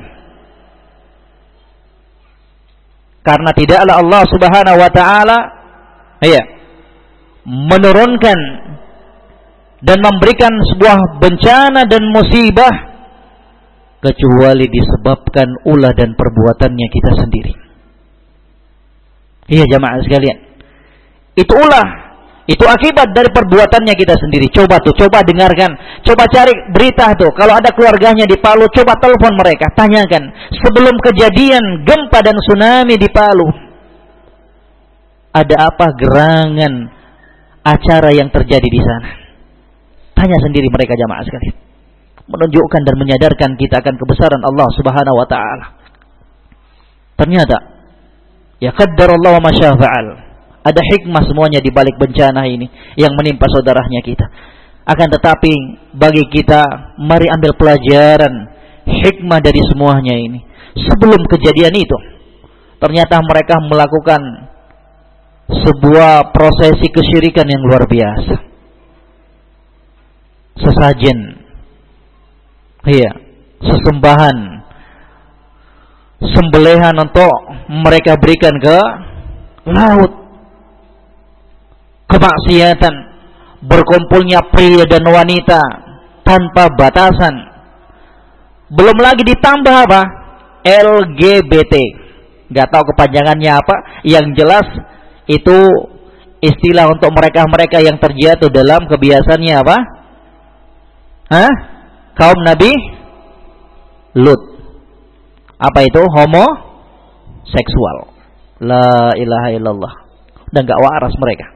Karena tidaklah Allah Subhanahu wa taala menurunkan dan memberikan sebuah bencana dan musibah kecuali disebabkan ulah dan perbuatannya kita sendiri. Iya jamaah sekalian, itu ulah, itu akibat dari perbuatannya kita sendiri. Coba dengarkan, coba cari berita tuh. Kalau ada keluarganya di Palu, coba telepon mereka, tanyakan sebelum kejadian gempa dan tsunami di Palu, ada apa gerangan acara yang terjadi di sana. Tanya sendiri mereka jamaah sekalian. Menunjukkan dan menyadarkan kita akan kebesaran Allah Subhanahu wa taala. Ternyata ya qaddarallahu ma syaa fa'al. Ada hikmah semuanya di balik bencana ini yang menimpa saudaranya kita. Akan tetapi bagi kita, mari ambil pelajaran hikmah dari semuanya ini. Sebelum kejadian itu, ternyata mereka melakukan sebuah prosesi kesyirikan yang luar biasa. Sesajen, sesembahan, sembelihan untuk mereka berikan ke laut. Kemaksiatan, berkumpulnya pria dan wanita tanpa batasan. Belum lagi ditambah apa? LGBT. Gak tahu kepanjangannya apa. Yang jelas itu istilah untuk mereka-mereka yang terjatuh dalam kebiasaannya apa? Kaum Nabi Lut. Apa itu? Homoseksual. La ilaha illallah. Dan gak waras mereka.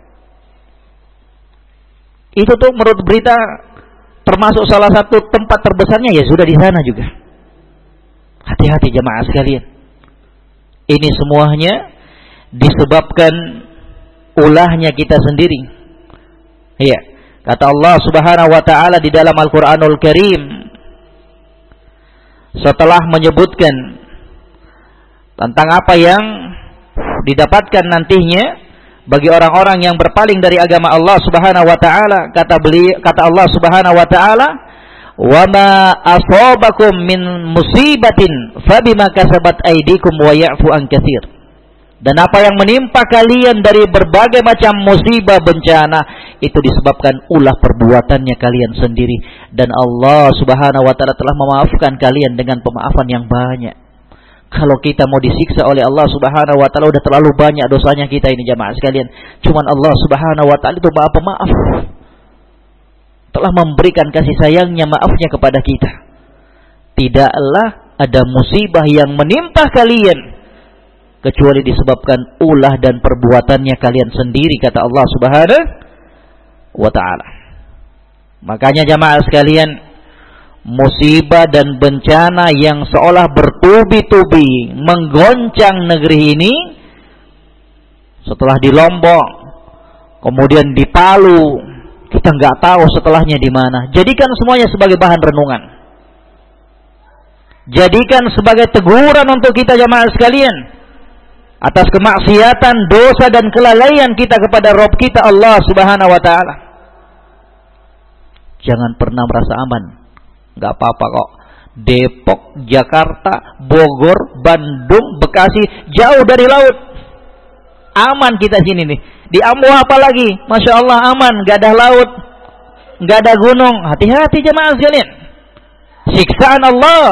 Itu tuh menurut berita termasuk salah satu tempat terbesarnya ya sudah di sana juga. Hati-hati jamaah sekalian. Ini semuanya disebabkan ulahnya kita sendiri. Iya. Kata Allah Subhanahu wa taala di dalam Al-Qur'anul Karim, setelah menyebutkan tentang apa yang didapatkan nantinya bagi orang-orang yang berpaling dari agama Allah Subhanahu wa taala, kata Allah Subhanahu wa taala, "Wa ma asabakum min musibatin fabima kasabat aydikum wa ya'fu an katsir." Dan apa yang menimpa kalian dari berbagai macam musibah bencana itu disebabkan ulah perbuatannya kalian sendiri, dan Allah Subhanahu wa taala telah memaafkan kalian dengan pemaafan yang banyak. Kalau kita mau disiksa oleh Allah Subhanahu wa taala udah terlalu banyak dosanya kita ini jamaah sekalian. Cuman Allah Subhanahu wa taala itu Maha Pemaaf. Telah memberikan kasih sayangnya, maafnya kepada kita. Tidaklah ada musibah yang menimpa kalian kecuali disebabkan ulah dan perbuatannya kalian sendiri, kata Allah Subhanahu wa ta'ala. Makanya jamaah sekalian, musibah dan bencana yang seolah bertubi-tubi menggoncang negeri ini, setelah di Lombok, kemudian di Palu, kita nggak tahu setelahnya di mana. Jadikan semuanya sebagai bahan renungan. Jadikan sebagai teguran untuk kita jamaah sekalian atas kemaksiatan, dosa dan kelalaian kita kepada Rabb kita Allah Subhanahu wa taala. Jangan pernah merasa aman. Enggak apa-apa kok. Depok, Jakarta, Bogor, Bandung, Bekasi jauh dari laut. aman kita sini nih. Di Amwa apa lagi? Masya Allah aman, nggak ada laut, nggak ada gunung. Hati-hati jemaah sekalian. Siksaan Allah,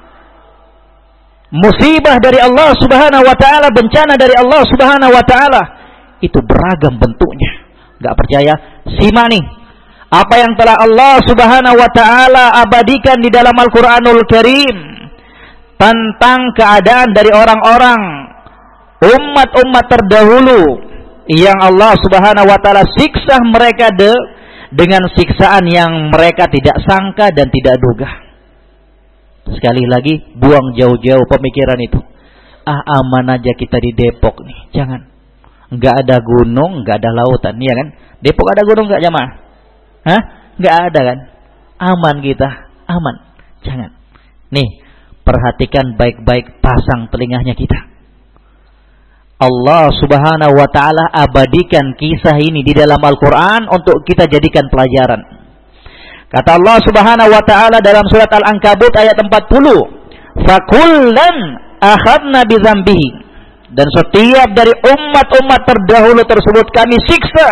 musibah dari Allah Subhanahu wa taala, bencana dari Allah Subhanahu wa taala itu beragam bentuknya. Enggak percaya? Simak nih apa yang telah Allah Subhanahu wa taala abadikan di dalam Al-Qur'anul Karim tentang keadaan dari orang-orang umat-umat terdahulu yang Allah Subhanahu wa taala siksa mereka dengan siksaan yang mereka tidak sangka dan tidak duga. Sekali lagi, buang jauh-jauh pemikiran itu. Aman aja kita di Depok nih. Jangan. Enggak ada gunung, enggak ada lautan, iya kan? Depok ada gunung enggak jamaah? Hah? Enggak ada kan? Aman kita, aman. Jangan. Nih, perhatikan baik-baik, pasang telinganya kita. Allah Subhanahu wa taala abadikan kisah ini di dalam Al-Qur'an untuk kita jadikan pelajaran. Kata Allah Subhanahu wa taala dalam surat Al-Ankabut ayat 40, "Fakullan akhadna bidzambihi." Dan setiap dari umat-umat terdahulu tersebut kami siksa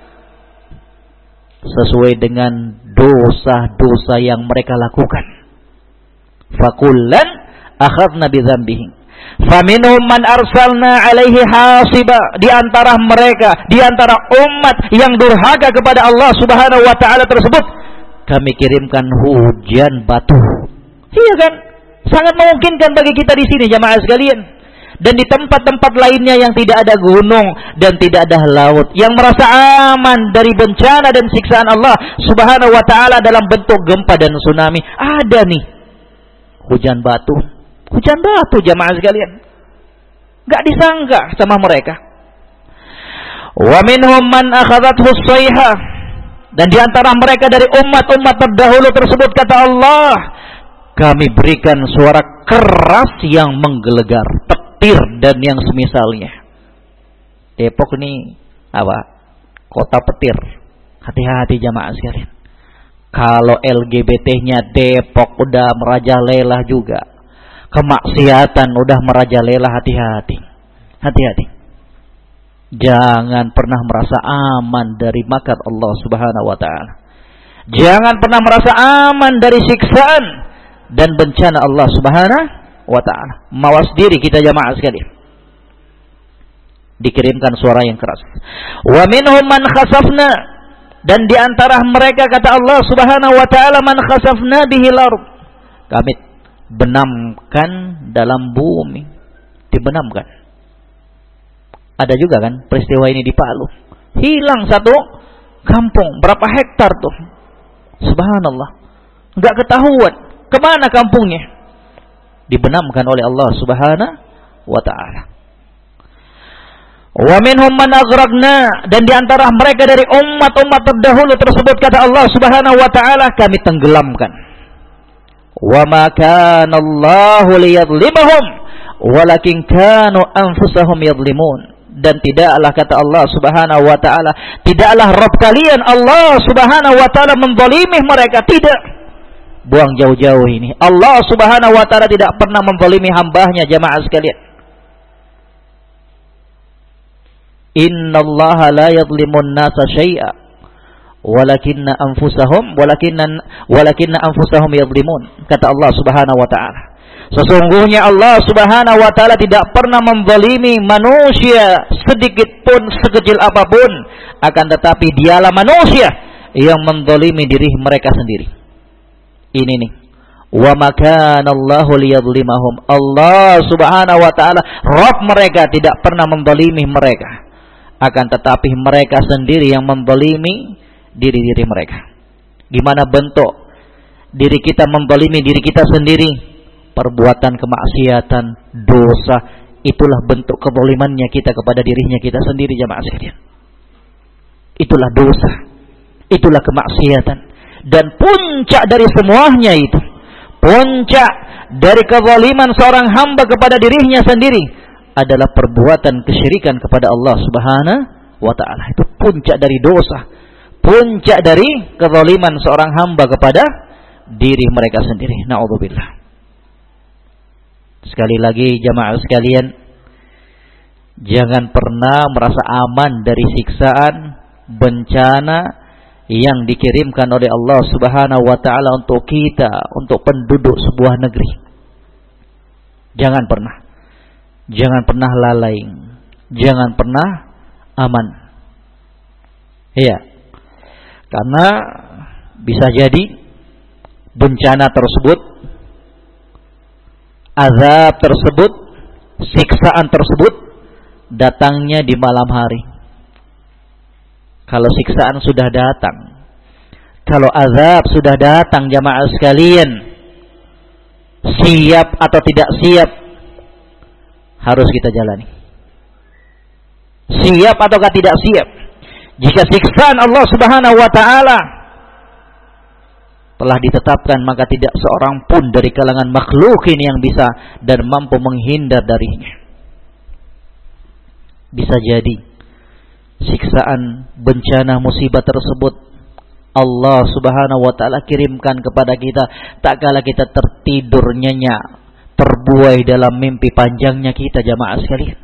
sesuai dengan dosa-dosa yang mereka lakukan. Fakullan akhadna bidzambihi. Faminhum man arsalna alaihi hasiba. Di antara mereka, di antara umat yang durhaka kepada Allah Subhanahu wa taala tersebut, kami kirimkan hujan batu. Iya kan? Sangat memungkinkan bagi kita di sini jamaah sekalian. Dan di tempat-tempat lainnya yang tidak ada gunung dan tidak ada laut, yang merasa aman dari bencana dan siksaan Allah Subhanahu wa taala dalam bentuk gempa dan tsunami, ada nih hujan batu. Hujan batu jamaah sekalian. Enggak disangka sama mereka. Wa minhum man akhadhathu as-sayhah. Dan di antara mereka dari umat-umat terdahulu tersebut, kata Allah, kami berikan suara keras yang menggelegar, petir dan yang semisalnya. Depok ini apa? Kota petir. Hati-hati jamaah sekalian. Kalau LGBT-nya Depok udah merajalela juga. Kemaksiatan udah merajalela, hati-hati. Hati-hati. Jangan pernah merasa aman dari makar Allah Subhanahu wa taala. Jangan pernah merasa aman dari siksaan dan bencana Allah Subhanahu wa taala. Mawas diri kita jamaah sekalian. Dikirimkan suara yang keras. Wa minhum man khasafna. Dan di antara mereka kata Allah Subhanahu wa taala, man khasafna bihil ardh. Kami benamkan dalam bumi. Dibenamkan. Ada juga kan peristiwa ini di Palu. Hilang satu kampung. Berapa hektar tuh? Subhanallah. Enggak ketahuan. Kemana kampungnya? Dibenamkan oleh Allah Subhanahu wa ta'ala. Wa minhum man aghraqna. Dan di antara mereka dari umat-umat terdahulu tersebut, kata Allah Subhanahu wa ta'ala, kami tenggelamkan. Wa ma kana Allahu liyadhlimahum walakin kanu anfusahum yadhlimun. Dan tidaklah, kata Allah Subhanahu wa ta'ala, tidaklah Rabb kalian Allah Subhanahu wa ta'ala menzalimi mereka. Tidak. Buang jauh-jauh ini. Allah Subhanahu wa ta'ala tidak pernah menzalimi hambanya jamaah sekalian. Innallaha la yadhlimun nasa syai'a walakinna anfusahum yadhlimun. Kata Allah Subhanahu wa ta'ala. Sesungguhnya Allah Subhanahu wa ta'ala tidak pernah menzalimi manusia sedikit pun, sekecil apapun. Akan tetapi dialah manusia yang menzalimi diri mereka sendiri. Ini nih. Wa makana Allahu liyadhlimahum. Allah Subhanahu wa ta'ala, Rabb mereka, tidak pernah menzalimi mereka. Akan tetapi mereka sendiri yang menzalimi diri-diri mereka. Gimana bentuk diri kita menzalimi diri kita sendiri? Perbuatan kemaksiatan, dosa, itulah bentuk kezalimannya kita kepada dirinya kita sendiri jamaah sekalian. Itulah dosa, itulah kemaksiatan. Dan puncak dari semuanya itu, puncak dari kezaliman seorang hamba kepada dirinya sendiri adalah perbuatan kesyirikan kepada Allah Subhanahu wa ta'ala. Itu puncak dari dosa, puncak dari kezaliman seorang hamba kepada diri mereka sendiri. Na'udzubillah. Sekali lagi jamaah sekalian, Jangan pernah merasa aman dari siksaan, bencana yang dikirimkan oleh Allah Subhanahu wa taala untuk kita, untuk penduduk sebuah negeri. Jangan pernah. Jangan pernah lalai. Jangan pernah aman. Iya. Karena bisa jadi bencana tersebut, azab tersebut, siksaan tersebut datangnya di malam hari. Kalau siksaan sudah datang, kalau azab sudah datang, jamaah sekalian, siap atau tidak siap, harus kita jalani. Siap ataukah tidak siap? Jika siksaan Allah Subhanahu wa taala telah ditetapkan, maka tidak seorang pun dari kalangan makhluk ini yang bisa dan mampu menghindar darinya. Bisa jadi siksaan, bencana, musibah tersebut Allah Subhanahu wa taala kirimkan kepada kita tak kala kita tertidur nyenyak, terbuai dalam mimpi panjangnya kita, jamaah sekalian.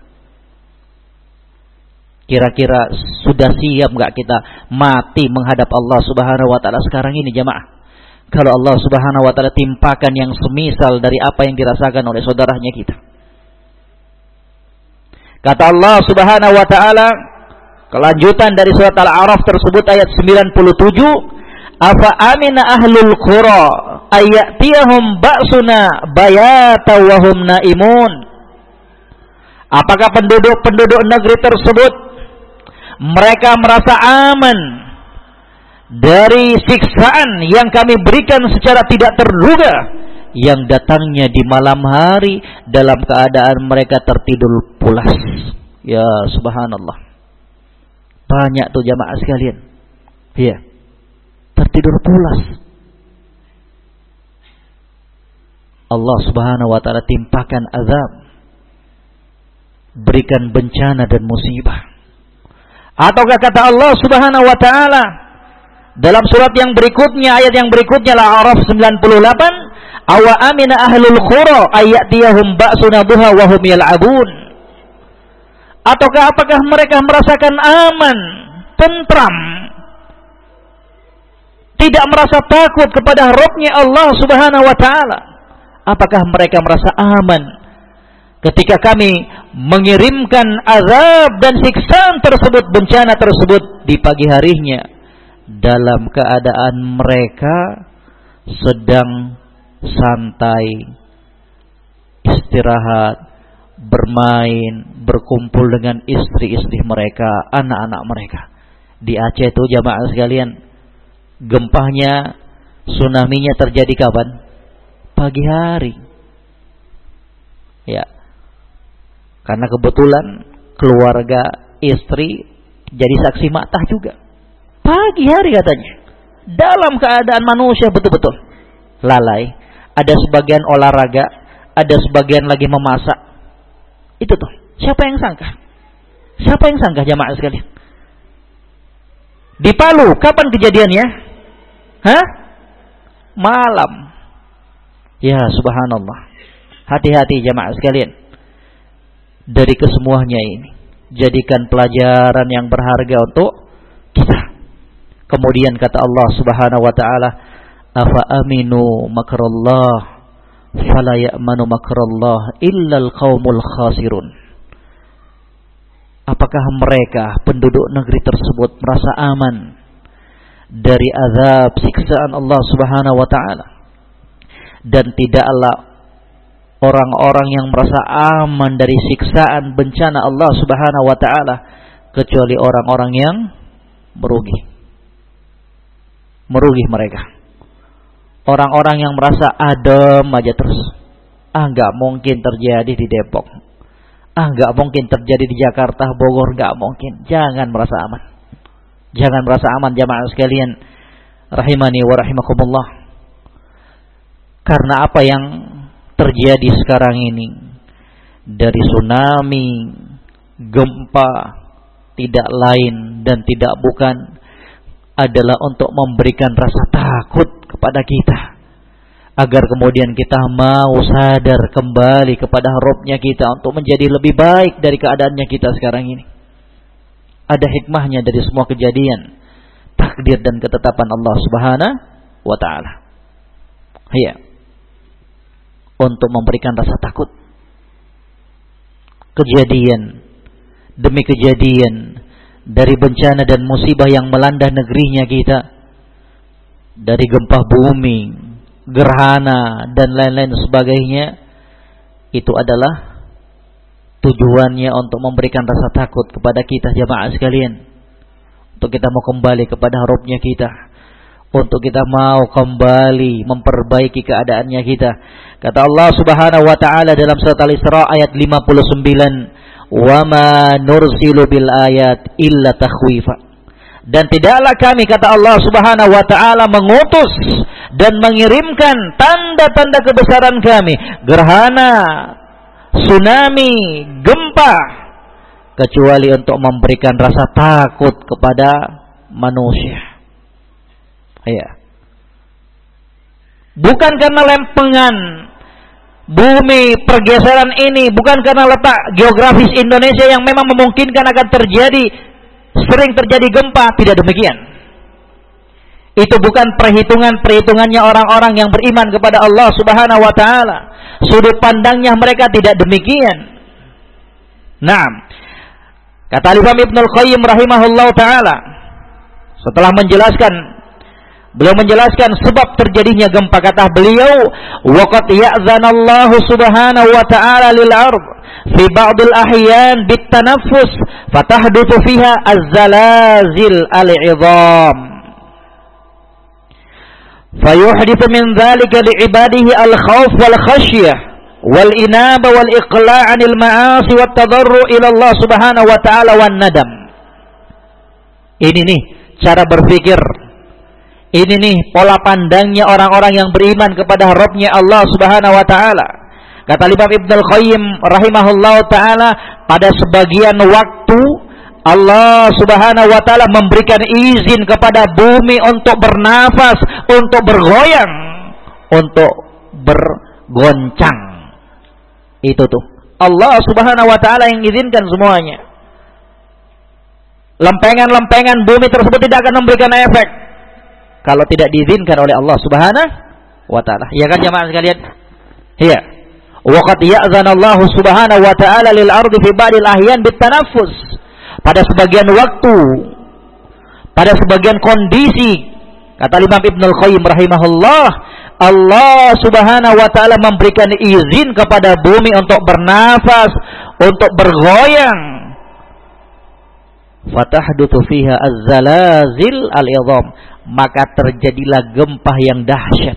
Kira-kira sudah siap enggak kita mati menghadap Allah Subhanahu wa taala sekarang ini, jamaah? Kalau Allah Subhanahu wa taala timpakan yang semisal dari apa yang dirasakan oleh saudaranya kita. Kata Allah Subhanahu wa taala, kelanjutan dari surat Al-A'raf tersebut ayat 97, afa amina ahlul qura ayatiyahum ba'suna bayata wa hum naimun. Apakah penduduk-penduduk negeri tersebut mereka merasa aman dari siksaan yang kami berikan secara tidak terduga yang datangnya di malam hari dalam keadaan mereka tertidur pulas? Ya subhanallah. Banyak tuh jamaah sekalian. Iya. Tertidur pulas. Allah Subhanahu wa taala timpakan azab, berikan bencana dan musibah. Ataukah kata Allah Subhanahu wa taala dalam surat yang berikutnya, ayat yang berikutnya, Al-A'raf 98, awa amina ahlul qura ayatiyahum ba'suna duha wa hum yal'abun. Ataukah apakah mereka merasakan aman, tentram, tidak merasa takut kepada Rabb-Nya Allah Subhanahu wa taala? Apakah mereka merasa aman ketika kami mengirimkan azab dan siksaan tersebut, bencana tersebut di pagi harinya, dalam keadaan mereka sedang santai, istirahat, bermain, berkumpul dengan istri-istri mereka, anak-anak mereka? Di Aceh itu jamaah sekalian, gempanya, tsunami-nya terjadi kapan? Pagi hari. Ya. Karena kebetulan keluarga istri jadi saksi mata juga. Pagi hari katanya. Dalam keadaan manusia betul-betul lalai. Ada sebagian olahraga, ada sebagian lagi memasak. Itu tuh. Siapa yang sangka? Siapa yang sangka jamaah sekalian? Di Palu, kapan kejadiannya? Hah? Malam. Ya subhanallah. Hati-hati jamaah sekalian. Dari kesemuanya ini, jadikan pelajaran yang berharga untuk kita. Kemudian kata Allah Subhanahu wa taala, afa aminu makrallah fala ya'manu makrallah illal qaumul khasirun. Apakah mereka penduduk negeri tersebut merasa aman dari azab siksaan Allah Subhanahu wa taala? Dan tidaklah orang-orang yang merasa aman dari siksaan bencana Allah Subhanahu wa taala kecuali orang-orang yang merugi. Merugi mereka. Orang-orang yang merasa adem aja terus. Enggak mungkin terjadi di Depok. Enggak mungkin terjadi di Jakarta, Bogor, enggak mungkin. Jangan merasa aman. Jangan merasa aman jamaah sekalian. Rahimani wa rahimakumullah. Karena apa yang terjadi sekarang ini, dari tsunami, gempa, tidak lain dan tidak bukan adalah untuk memberikan rasa takut kepada kita agar kemudian kita mau sadar kembali kepada Rabb-nya kita untuk menjadi lebih baik dari keadaannya kita sekarang ini. Ada hikmahnya dari semua kejadian, takdir dan ketetapan Allah Subhanahu wa ta'ala. Ya. Untuk memberikan rasa takut. Kejadian demi kejadian dari bencana dan musibah yang melanda negerinya kita, dari gempa bumi, gerhana dan lain-lain sebagainya, itu adalah tujuannya untuk memberikan rasa takut kepada kita jamaah sekalian, untuk kita mau kembali kepada Rabb-nya kita, untuk kita mau kembali memperbaiki keadaannya kita. Kata Allah Subhanahu wa ta'ala dalam surat Al-Isra ayat 59, "Wa ma nursilu bil ayat illa takhwifa." Dan tidaklah kami, kata Allah Subhanahu wa ta'ala, mengutus dan mengirimkan tanda-tanda kebesaran kami, gerhana, tsunami, gempa, kecuali untuk memberikan rasa takut kepada manusia. Ya. Bukan karena lempengan bumi, pergeseran ini, bukan karena letak geografis Indonesia yang memang memungkinkan akan terjadi, sering terjadi gempa, tidak demikian. Itu bukan perhitungannya orang-orang yang beriman kepada Allah Subhanahu wa ta'ala. Sudut pandangnya mereka tidak demikian. Nah, kata Imam Ibnul Qayyim rahimahullah ta'ala, setelah beliau menjelaskan sebab terjadinya gempa, kata beliau, waqad ya'zanallahu subhanahu wa ta'ala lil ard fi ba'dil ahyan bitanaffus fatahdutsu fiha az-zalazil al-'idham fayuhdithu min dhalika li'ibadihi al-khawf wal khasyah wal inaba wal iqla' 'anil ma'asi wat tadarru' ila Allah subhanahu wa ta'ala wan nadam. Ini nih cara berpikir, ini nih pola pandangnya orang-orang yang beriman kepada Rabb-nya Allah Subhanahu wa ta'ala. Kata Imam Ibnul Qayyim rahimahullah ta'ala, pada sebagian waktu Allah Subhanahu wa ta'ala memberikan izin kepada bumi untuk bernafas, untuk bergoyang, untuk bergoncang. Itu tuh Allah Subhanahu wa ta'ala yang izinkan semuanya. Lempengan-lempengan bumi tersebut tidak akan memberikan efek kalau tidak diizinkan oleh Allah Subhanahu wa ta'ala. Ya kan jemaah sekalian? Iya. Waqad ya'zanallahu Subhanahu wa ta'ala lil ardi fi ba'dil ahyan bitanaffus. Pada sebagian waktu, pada sebagian kondisi, kata Imam Ibnul Qayyim rahimahullah, Allah Subhanahu wa ta'ala memberikan izin kepada bumi untuk bernafas, untuk bergoyang. Fatahdutsu fiha az-zalazil al-'idham, maka terjadilah gempa yang dahsyat.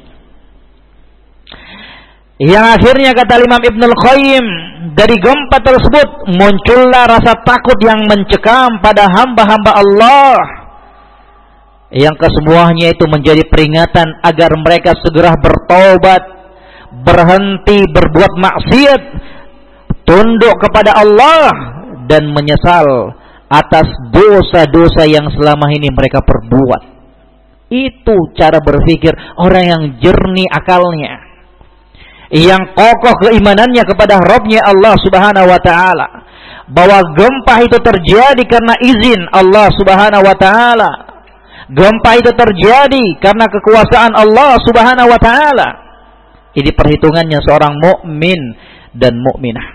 Yang akhirnya kata Imam Ibnul Qayyim, dari gempa tersebut muncullah rasa takut yang mencekam pada hamba-hamba Allah, yang kesemuanya itu menjadi peringatan agar mereka segera bertobat, berhenti berbuat maksiat, tunduk kepada Allah dan menyesal atas dosa-dosa yang selama ini mereka perbuat. Itu cara berpikir orang yang jernih akalnya, yang kokoh keimanannya kepada Rabb-nya Allah Subhanahu wa ta'ala, bahwa gempa itu terjadi karena izin Allah Subhanahu wa ta'ala. Gempa itu terjadi karena kekuasaan Allah Subhanahu wa ta'ala. Ini perhitungannya seorang mukmin dan mukminah.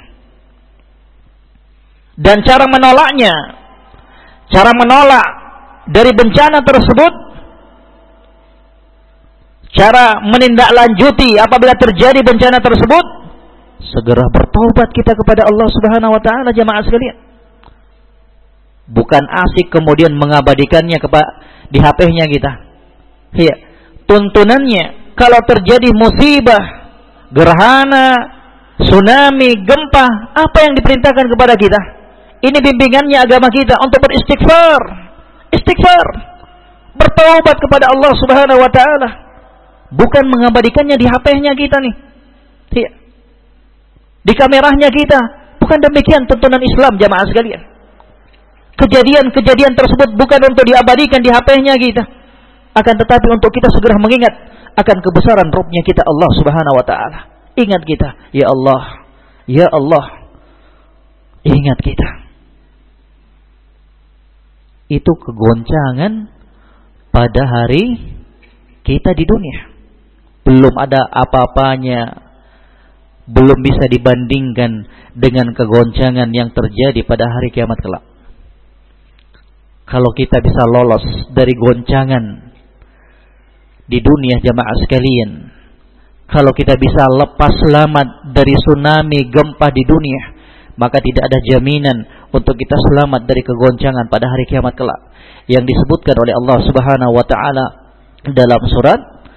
Dan cara menolaknya, cara menolak dari bencana tersebut, cara menindaklanjuti apabila terjadi bencana tersebut, segera bertobat kita kepada Allah Subhanahu wa ta'ala jamaah sekalian. Bukan asik kemudian mengabadikannya di HP-nya kita. Iya. Tuntunannya, kalau terjadi musibah, gerhana, tsunami, gempa, apa yang diperintahkan kepada kita? Ini bimbingannya agama kita untuk beristighfar. Istighfar. Bertobat kepada Allah Subhanahu wa ta'ala. Bukan mengabadikannya di HP-nya kita nih. Iya. Di kameranya kita. Bukan demikian tuntunan Islam jamaah sekalian. Kejadian-kejadian tersebut bukan untuk diabadikan di HP-nya kita. Akan tetapi untuk kita segera mengingat akan kebesaran Rabbnya kita Allah Subhanahu wa taala. Ingat kita, ya Allah, ya Allah. Ingat kita. Itu kegoncangan pada hari kita di dunia. Belum ada apa-apanya, belum bisa dibandingkan dengan kegoncangan yang terjadi pada hari kiamat kelak. Kalau kita bisa lolos dari goncangan di dunia jamaah sekalian, kalau kita bisa lepas selamat dari tsunami gempa di dunia, maka tidak ada jaminan untuk kita selamat dari kegoncangan pada hari kiamat kelak yang disebutkan oleh Allah Subhanahu wa taala dalam surat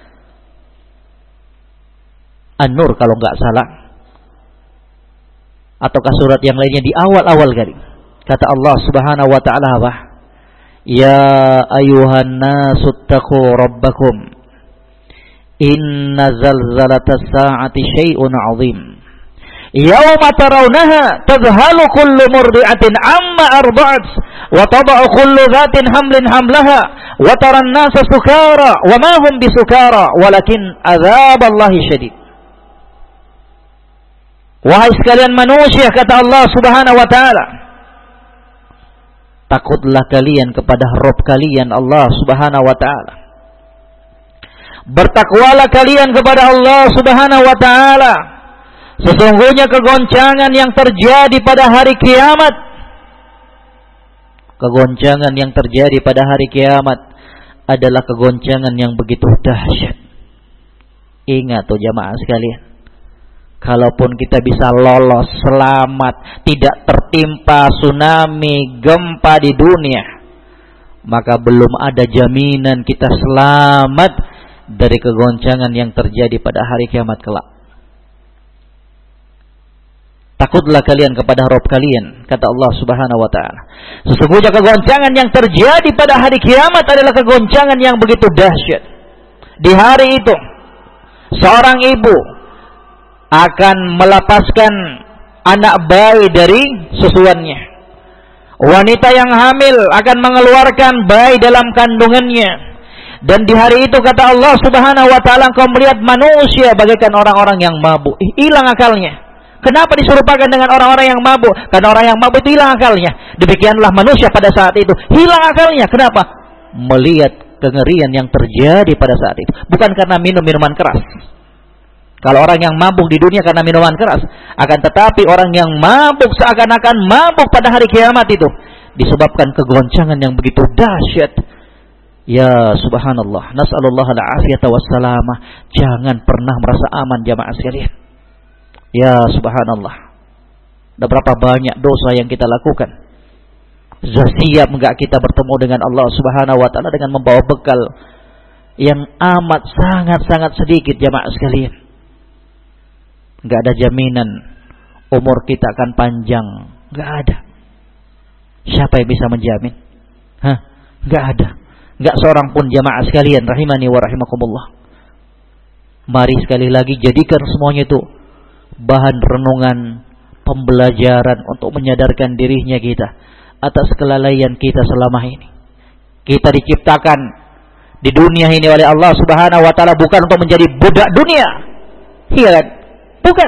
An-Nur kalau enggak salah, ataukah surat yang lainnya di awal-awal kali. Kata Allah Subhanahu wa taala apa? Ya ayuhan nasu taqu rabbakum inna zalzalatas sa'ati syai'un 'azim yauma tarawnaha tadhhalu kullu murdi'atin amma arda'at wa tada'u kullu dhatin hamlin hamlaha wa taran nasa sukara wa ma hum bisukara walakin adzaballahi syadid. Wahai sekalian manusia, kata Allah Subhanahu wa taala, takutlah kalian kepada Rabb kalian Allah Subhanahu wa taala. Bertakwalah kalian kepada Allah Subhanahu wa taala. Sesungguhnya kegoncangan yang terjadi pada hari kiamat, kegoncangan yang terjadi pada hari kiamat adalah kegoncangan yang begitu dahsyat. Ingat tuh jamaah sekalian, kalaupun kita bisa lolos selamat, tidak tertimpa tsunami gempa di dunia, maka belum ada jaminan kita selamat dari kegoncangan yang terjadi pada hari kiamat kelak. Takutlah kalian kepada Rabb kalian, kata Allah Subhanahu wa taala. Sesungguhnya kegoncangan yang terjadi pada hari kiamat adalah kegoncangan yang begitu dahsyat. Di hari itu, seorang ibu akan melepaskan anak bayi dari susuannya. Wanita yang hamil akan mengeluarkan bayi dalam kandungannya. Dan di hari itu kata Allah Subhanahu wa taala, engkau melihat manusia bagaikan orang-orang yang mabuk. Hilang akalnya. Kenapa diserupakan dengan orang-orang yang mabuk? Karena orang yang mabuk itu hilang akalnya. Demikianlah manusia pada saat itu hilang akalnya. Kenapa? Melihat kengerian yang terjadi pada saat itu. Bukan karena minum minuman keras. Kalau orang yang mabuk di dunia karena minuman keras, akan tetapi orang yang mabuk seakan-akan mabuk pada hari kiamat itu disebabkan kegoncangan yang begitu dahsyat. Ya subhanallah, nas'alullah al-afiyata wassalamah. Jangan pernah merasa aman jamaah sekalian. Ya subhanallah, ada berapa banyak dosa yang kita lakukan. Siap enggak kita bertemu dengan Allah Subhanahu wa taala dengan membawa bekal yang amat sangat-sangat sedikit jamaah sekalian. Enggak ada jaminan umur kita akan panjang, enggak ada. Siapa yang bisa menjamin? Enggak ada. Enggak seorang pun jamaah sekalian rahimani wa rahimakumullah. Mari sekali lagi jadikan semuanya itu bahan renungan, pembelajaran untuk menyadarkan dirinya kita atas kelalaian kita selama ini. Kita diciptakan di dunia ini oleh Allah Subhanahu wa taala bukan untuk menjadi budak dunia. Iya kan? Bukan.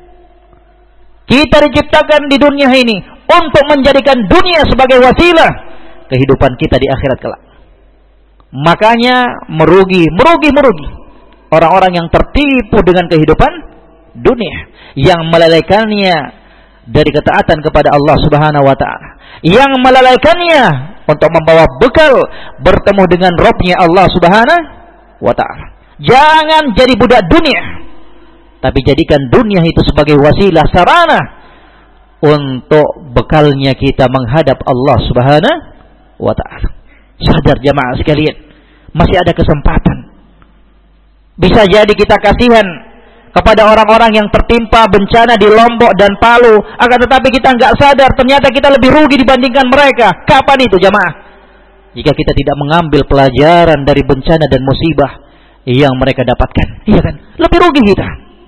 Kita diciptakan di dunia ini untuk menjadikan dunia sebagai wasilah kehidupan kita di akhirat kelak. Makanya merugi orang-orang yang tertipu dengan kehidupan dunia, yang melalaikannya dari ketaatan kepada Allah Subhanahu wa taala, yang melalaikannya untuk membawa bekal bertemu dengan Rabb-Nya Allah Subhanahu wa taala. Jangan jadi budak dunia, tapi jadikan dunia itu sebagai wasilah sarana untuk bekalnya kita menghadap Allah Subhanahu wa taala. Sadar jamaah sekalian, masih ada kesempatan. Bisa jadi kita kasihan kepada orang-orang yang tertimpa bencana di Lombok dan Palu, akan tetapi kita nggak sadar ternyata kita lebih rugi dibandingkan mereka. Kapan itu jamaah? Jika kita tidak mengambil pelajaran dari bencana dan musibah yang mereka dapatkan, iya kan? Lebih rugi kita.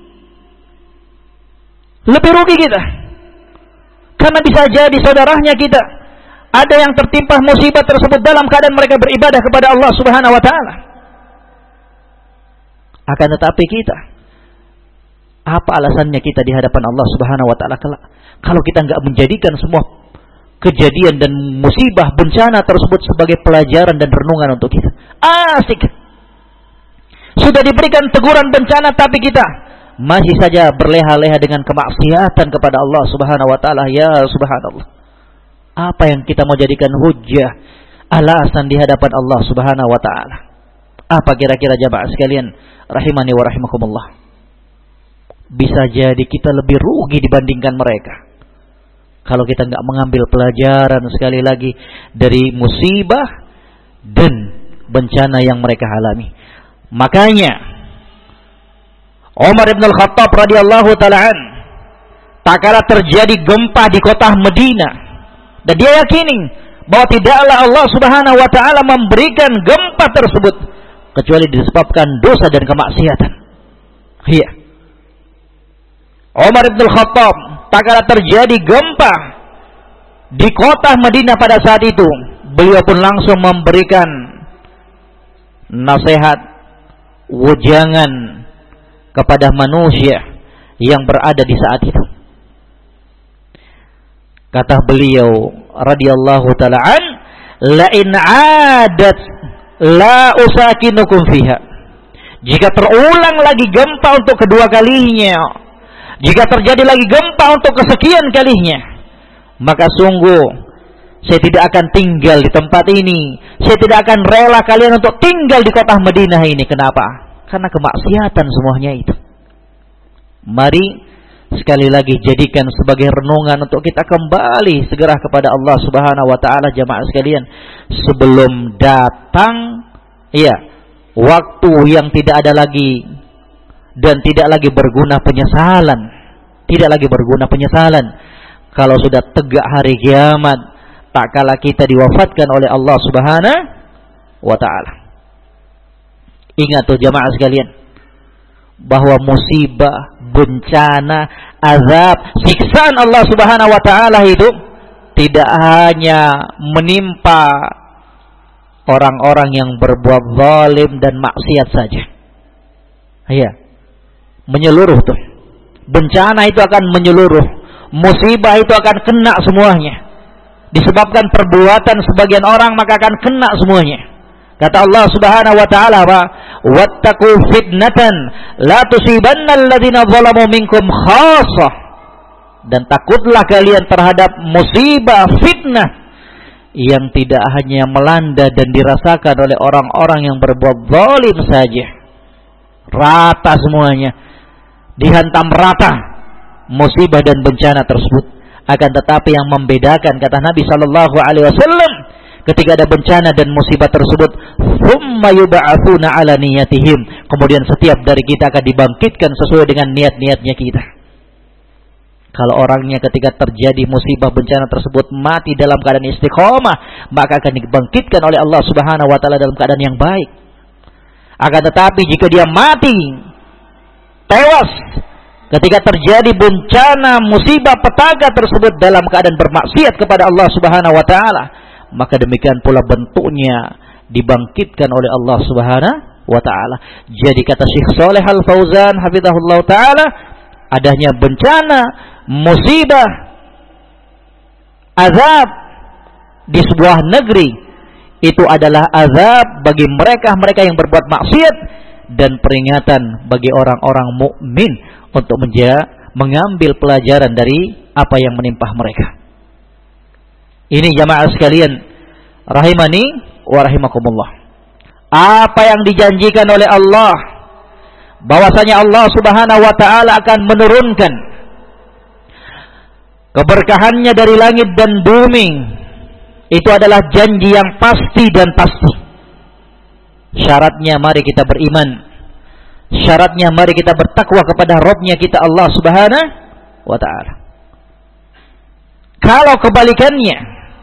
Lebih rugi kita. Karena bisa jadi saudaranya kita ada yang tertimpa musibah tersebut dalam keadaan mereka beribadah kepada Allah Subhanahu wa taala. Akan tetapi kita, apa alasannya kita di hadapan Allah Subhanahu wa taala kalau kita enggak menjadikan semua kejadian dan musibah bencana tersebut sebagai pelajaran dan renungan untuk kita? Asik. Sudah diberikan teguran bencana tapi kita masih saja berleha-leha dengan kemaksiatan kepada Allah Subhanahu wa taala. Ya subhanallah. Apa yang kita mau jadikan hujjah, alasan di hadapan Allah Subhanahu wa taala? Apa kira-kira jamaah sekalian rahimani wa rahimakumullah? Bisa jadi kita lebih rugi dibandingkan mereka kalau kita enggak mengambil pelajaran sekali lagi dari musibah dan bencana yang mereka alami. Makanya Umar bin Al-Khattab radhiyallahu taala an, tak kala terjadi gempa di kota Madinah, dan dia yakini bahwa tidaklah Allah Subhanahu wa taala memberikan gempa tersebut kecuali disebabkan dosa dan kemaksiatan. Iya. Umar bin Al-Khattab, tak kala terjadi gempa di kota Madinah pada saat itu, beliau pun langsung memberikan nasihat, wejangan kepada manusia yang berada di saat itu. Kata beliau radhiyallahu taala an, la in adat la usakinukum fiha. Jika terulang lagi gempa untuk kedua kalinya, jika terjadi lagi gempa untuk kesekian kalinya, maka sungguh saya tidak akan tinggal di tempat ini. Saya tidak akan rela kalian untuk tinggal di kota Madinah ini. Kenapa? Karena kemaksiatan semuanya itu. Mari sekali lagi jadikan sebagai renungan untuk kita kembali segera kepada Allah Subhanahu wa taala jamaah sekalian, sebelum datang waktu yang tidak ada lagi dan tidak lagi berguna penyesalan. Tidak lagi berguna penyesalan. Kalau sudah tegak hari kiamat, tak kala kita diwafatkan oleh Allah Subhanahu wa taala. Ingat tuh jamaah sekalian, bahwa musibah, bencana, azab, siksaan Allah Subhanahu wa taala itu tidak hanya menimpa orang-orang yang berbuat zalim dan maksiat saja. Iya. Menyeluruh tuh. Bencana itu akan menyeluruh. Musibah itu akan kena semuanya. Disebabkan perbuatan sebagian orang maka akan kena semuanya. Kata Allah Subhanahu wa taala, "Wattaqu fitnatan la tusibanna alladziina zalamu minkum khassah." Dan takutlah kalian terhadap musibah fitnah yang tidak hanya melanda dan dirasakan oleh orang-orang yang berbuat zalim saja. Rata semuanya, dihantam rata musibah dan bencana tersebut. Akan tetapi yang membedakan, kata Nabi sallallahu alaihi wasallam, ketika ada bencana dan musibah tersebut, thumma yub'atsuna 'ala niyatihim, kemudian setiap dari kita akan dibangkitkan sesuai dengan niat-niatnya kita. Kalau orangnya ketika terjadi musibah bencana tersebut mati dalam keadaan istiqomah, maka akan dibangkitkan oleh Allah Subhanahu wa taala dalam keadaan yang baik. Akan tetapi jika dia mati tewas ketika terjadi bencana musibah petaka tersebut dalam keadaan bermaksiat kepada Allah Subhanahu wa taala, maka demikian pula bentuknya dibangkitkan oleh Allah Subhanahu wa taala. Jadi kata Syekh Shalih Al-Fauzan hafizahullah taala, adanya bencana, musibah, azab di sebuah negeri itu adalah azab bagi mereka yang berbuat maksiat dan peringatan bagi orang-orang mukmin untuk mengambil pelajaran dari apa yang menimpa mereka. Ini jamaah sekalian rahimani wa rahimakumullah. Apa yang dijanjikan oleh Allah, bahwasanya Allah Subhanahu wa taala akan menurunkan keberkahannya dari langit dan bumi, itu adalah janji yang pasti dan pasti. Syaratnya mari kita beriman. Syaratnya mari kita bertakwa kepada Rabbnya kita Allah Subhanahu wa taala. Kalau kebalikannya,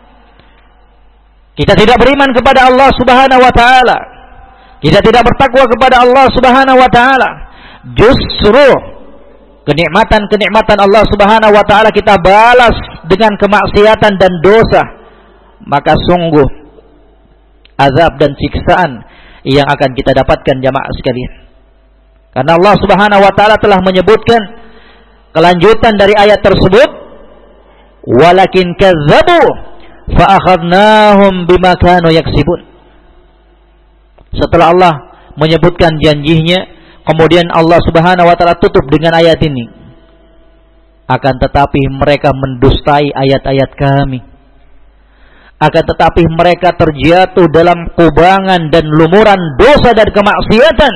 kita tidak beriman kepada Allah Subhanahu wa taala, kita tidak bertakwa kepada Allah Subhanahu wa taala, justru kenikmatan-kenikmatan Allah Subhanahu wa taala kita balas dengan kemaksiatan dan dosa, maka sungguh azab dan siksaan yang akan kita dapatkan jamaah sekalian. Karena Allah Subhanahu wa taala telah menyebutkan kelanjutan dari ayat tersebut, walakin kazzabu fa akhadnahum bima kanu yaksibun. Setelah Allah menyebutkan janjinya, kemudian Allah Subhanahu wa taala tutup dengan ayat ini. Akan tetapi mereka mendustai ayat-ayat kami. Akan tetapi mereka terjatuh dalam kubangan dan lumuran dosa dan kemaksiatan.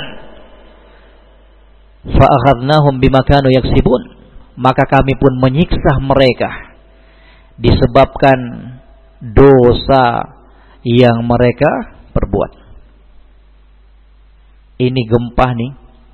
Fa akhadnahum bima kanu yaksibun. Maka kami pun menyiksa mereka disebabkan dosa yang mereka perbuat. Ini gempa nih,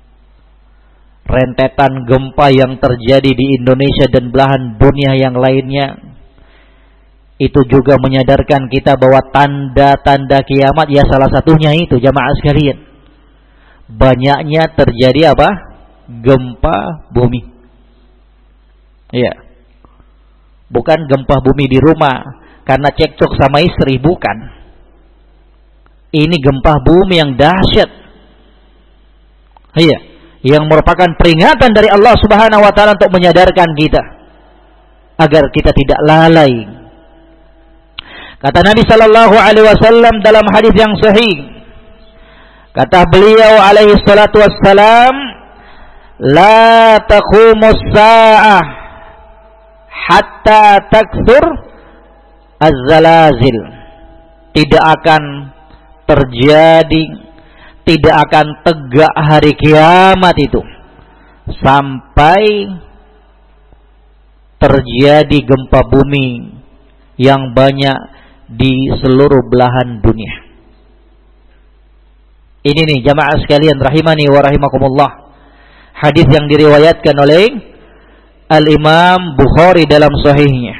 rentetan gempa yang terjadi di Indonesia dan belahan dunia yang lainnya, itu juga menyadarkan kita bahwa tanda-tanda kiamat, ya salah satunya itu jamaah sekalian, banyaknya terjadi apa? Gempa bumi. Ya, bukan gempa bumi di rumah karena cekcok sama istri, bukan. Ini gempa bumi yang dahsyat. Iya, yang merupakan peringatan dari Allah Subhanahu wa taala untuk menyadarkan kita agar kita tidak lalai. Kata Nabi sallallahu alaihi wasallam dalam hadis yang sahih, kata beliau alaihi salatu wassalam, la taqumus sa'ah hatta takthur az-zalazil. Tidak akan terjadi, tidak akan tegak hari kiamat itu sampai terjadi gempa bumi yang banyak di seluruh belahan dunia. Ini nih jamaah sekalian rahimani wa rahimakumullah, hadis yang diriwayatkan oleh Al-Imam Bukhari dalam sahihnya.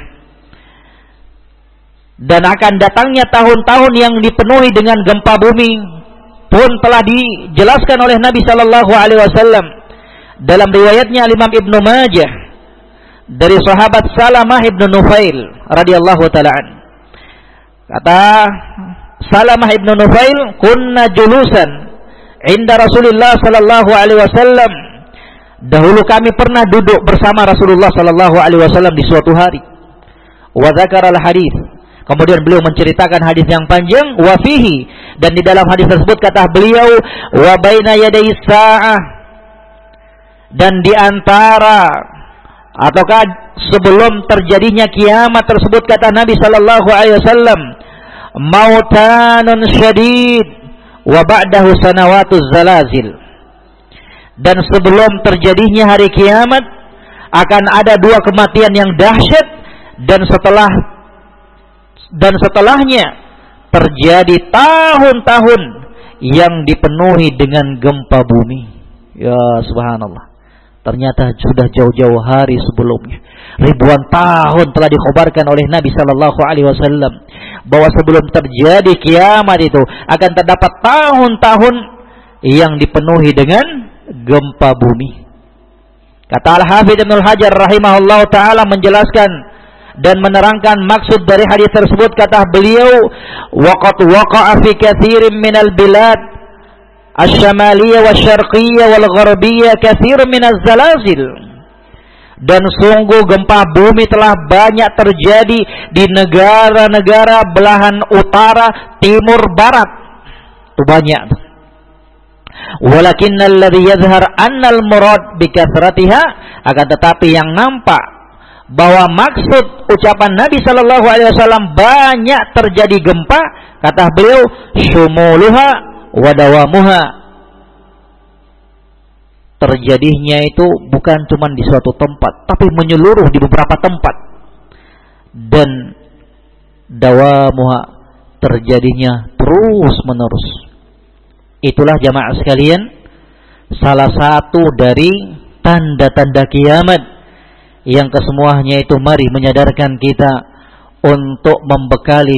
Dan akan datangnya tahun-tahun yang dipenuhi dengan gempa bumi pun telah dijelaskan oleh Nabi sallallahu alaihi wasallam dalam riwayatnya Imam Ibnu Majah dari sahabat Salamah Ibnu Nufail radhiyallahu taala an. Kata Salamah Ibnu Nufail, kunna julusan inda Rasulullah sallallahu alaihi wasallam. Dahulu kami pernah duduk bersama Rasulullah sallallahu alaihi wasallam di suatu hari. Wa dzakara al-hadits. Kemudian beliau menceritakan hadis yang panjang, wa fihi, dan di dalam hadis tersebut kata beliau, wa baina yaday sa'ah, dan di antara ataukah sebelum terjadinya kiamat tersebut kata Nabi sallallahu alaihi wasallam, mautanun syadid wa ba'dahu sanawatuz zalazil. Dan sebelum terjadinya hari kiamat akan ada dua kematian yang dahsyat, dan setelahnya terjadi tahun-tahun yang dipenuhi dengan gempa bumi. Ya subhanallah. Ternyata sudah jauh-jauh hari sebelumnya. Ribuan tahun telah dikhabarkan oleh Nabi sallallahu alaihi wasallam bahwa sebelum terjadi kiamat itu akan terdapat tahun-tahun yang dipenuhi dengan gempa bumi. Kata Al-Hafidz Ibnu Hajar rahimahullah taala menjelaskan dan menerangkan maksud dari hadis tersebut, kata beliau, waqad waqa'a fi katsirin minal bilad asy-syamaliyah wasyarqiyyah wal gharbiyah katsirun minaz zalazil. Dan sungguh gempa bumi telah banyak terjadi di negara-negara belahan utara, timur, barat. Itu banyak. Walakinnal ladzi yadhhar annal murad bi kathratiha, akan tetapi yang nampak bahwa maksud ucapan Nabi sallallahu alaihi wasallam banyak terjadi gempa, kata beliau, syumuluha wa dawamuha. Terjadinya itu bukan cuma di suatu tempat, tapi menyeluruh di beberapa tempat. Dan dawamuha, terjadinya terus-menerus. Itulah jamaah sekalian salah satu dari tanda-tanda kiamat yang kesemuanya itu mari menyadarkan kita untuk membekali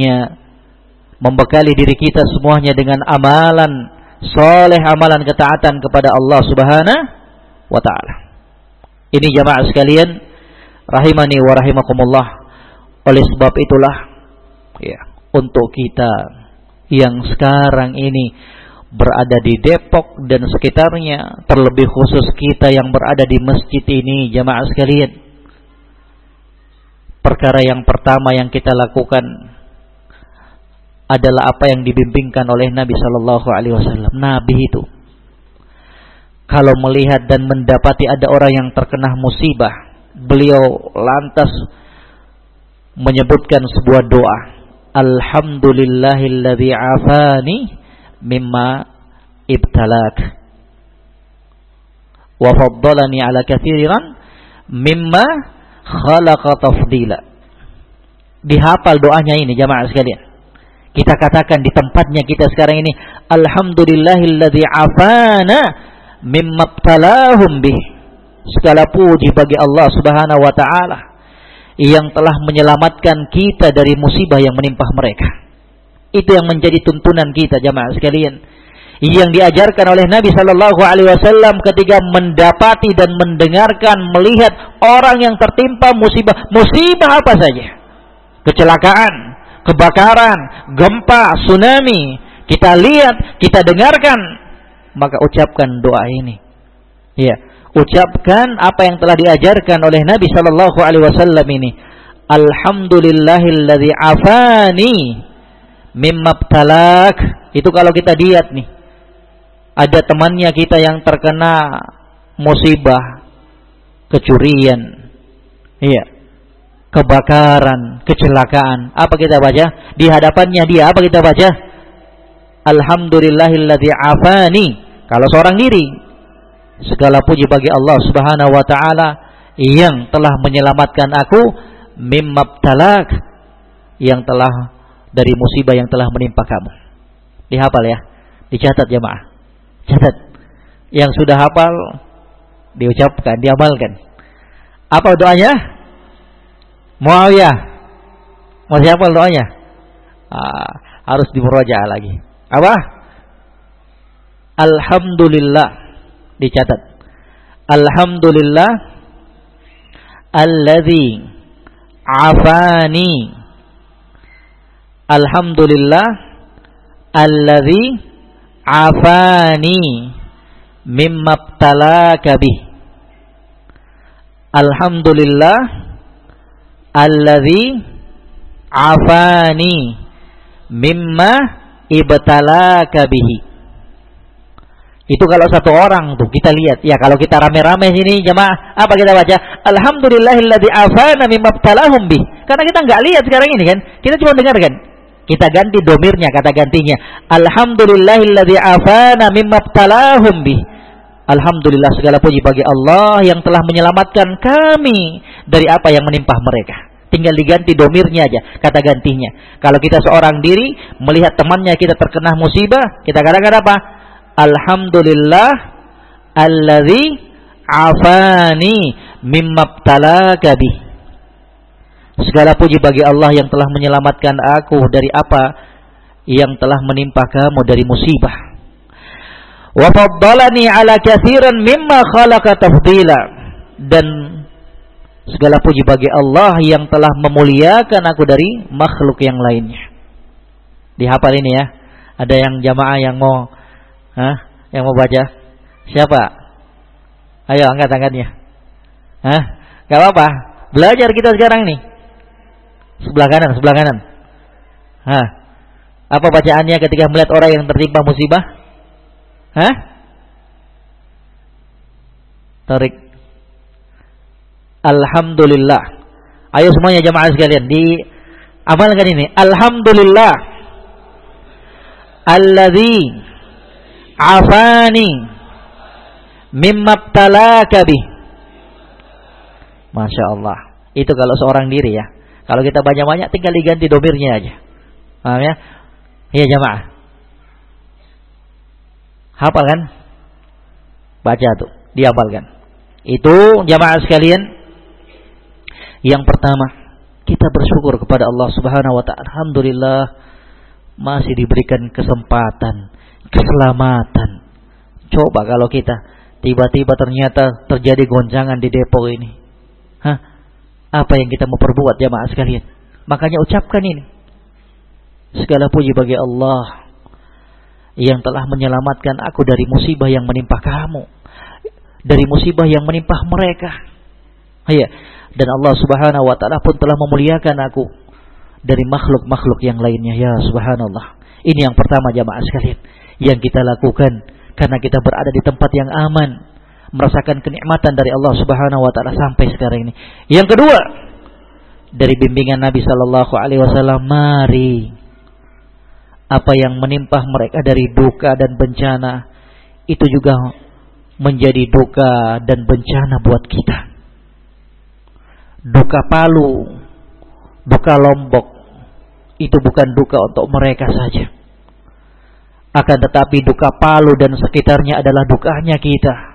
diri kita semuanya dengan amalan soleh, amalan ketaatan kepada Allah Subhanahu wa taala. Ini jamaah sekalian rahimani wa rahimakumullah. Oleh sebab itulah ya, untuk kita yang sekarang ini berada di Depok dan sekitarnya, terlebih khusus kita yang berada di masjid ini, jamaah sekalian. Perkara yang pertama yang kita lakukan adalah apa yang dibimbingkan oleh Nabi sallallahu alaihi wasallam. Nabi itu kalau melihat dan mendapati ada orang yang terkena musibah, beliau lantas menyebutkan sebuah doa. Alhamdulillahilladzi afani mimma ibtalak wa faddalani ala katsiran mimma khalaqa tafdila. Dihafal doanya ini jamaah sekalian. Kita katakan di tempatnya kita sekarang ini, alhamdulillahilladzi afana mimma ibtalahum bih. Segala puji bagi Allah Subhanahu wa taala yang telah menyelamatkan kita dari musibah yang menimpa mereka. Itu yang menjadi tuntunan kita jamaah sekalian, yang diajarkan oleh Nabi sallallahu alaihi wasallam ketika mendapati dan mendengarkan, melihat orang yang tertimpa musibah apa saja. Kecelakaan, kebakaran, gempa, tsunami, kita lihat, kita dengarkan, maka ucapkan doa ini. Ya, ucapkan apa yang telah diajarkan oleh Nabi sallallahu alaihi wasallam ini. Alhamdulillahilladzi afani mimma ibtalak. Itu kalau kita lihat nih, ada temannya kita yang terkena musibah, kecurian, iya, kebakaran, kecelakaan. Apa kita baca? Di hadapannya dia apa kita baca? Alhamdulillahilladzi afani. Kalau seorang diri, segala puji bagi Allah Subhanahu wa taala yang telah menyelamatkan aku mimma ibtalak, yang telah dari musibah yang telah menimpa kamu. Dihafal ya, dicatat jemaah. Catat. Yang sudah hafal diucapkan, diamalkan. Apa doanya? Muawiyah masih hafal doanya? Harus dimurajaah lagi. Apa? Alhamdulillah, dicatat. Alhamdulillah alladzi afani. Alhamdulillah alladzi afani mimma ibtalaka bih. Alhamdulillah alladzi afani mimma ibtalaka bihi. Itu kalau satu orang tuh kita lihat. Ya kalau kita rame-rame sini jemaah, apa kita baca? Alhamdulillahilladzi afana mimma ibtalahum bih. Karena kita enggak lihat sekarang ini kan. Kita cuma dengarkan. Kita ganti domirnya, kata gantinya. Alhamdulillahilladzi afana mimma ibtalahum bih. Alhamdulillah, segala puji bagi Allah yang telah menyelamatkan kami dari apa yang menimpa mereka. Tinggal diganti domirnya aja, kata gantinya. Kalau kita seorang diri melihat temannya kita terkena musibah, kita katakan apa? Alhamdulillah alladzi afani mimma ibtalaka bih. Segala puji bagi Allah yang telah menyelamatkan aku dari apa yang telah menimpa kamu dari musibah. Wa faddalani ala katsiran mimma khalaqa tafdila. Dan segala puji bagi Allah yang telah memuliakan aku dari makhluk yang lainnya. Dihafal ini ya. Ada yang jamaah yang mau yang mau baca? Siapa? Ayo angkat tangannya. Gak apa-apa. Belajar kita sekarang nih. Sebelah kanan. Apa bacaannya ketika melihat orang yang tertimpa musibah? Tarik. Alhamdulillah. Ayo semuanya jamaah sekalian, diamalkan ini. Alhamdulillah alladzi afani mimma ibtalaka bih. Masya Allah. Itu kalau seorang diri ya. Kalau kita banyak-banyak tinggal diganti domirnya aja. Paham ya? Iya jamaah. Hafal kan? Baca tuh, dihafalkan. Itu jamaah sekalian. Yang pertama, kita bersyukur kepada Allah Subhanahu wa taala. Alhamdulillah masih diberikan kesempatan, keselamatan. Coba kalau kita tiba-tiba ternyata terjadi goncangan di Depok ini. Apa yang kita mau perbuat jamaah sekalian? Makanya ucapkan ini. Segala puji bagi Allah yang telah menyelamatkan aku dari musibah yang menimpa kamu, dari musibah yang menimpa mereka. Ya, dan Allah Subhanahu wa taala pun telah memuliakan aku dari makhluk-makhluk yang lainnya. Ya subhanallah. Ini yang pertama jamaah sekalian yang kita lakukan karena kita berada di tempat yang aman, merasakan kenikmatan dari Allah Subhanahu wa taala sampai sekarang ini. Yang kedua, dari bimbingan Nabi sallallahu alaihi wasallam, mari apa yang menimpa mereka dari duka dan bencana itu juga menjadi duka dan bencana buat kita. Duka Palu, duka Lombok itu bukan duka untuk mereka saja. Akan tetapi duka Palu dan sekitarnya adalah dukanya kita,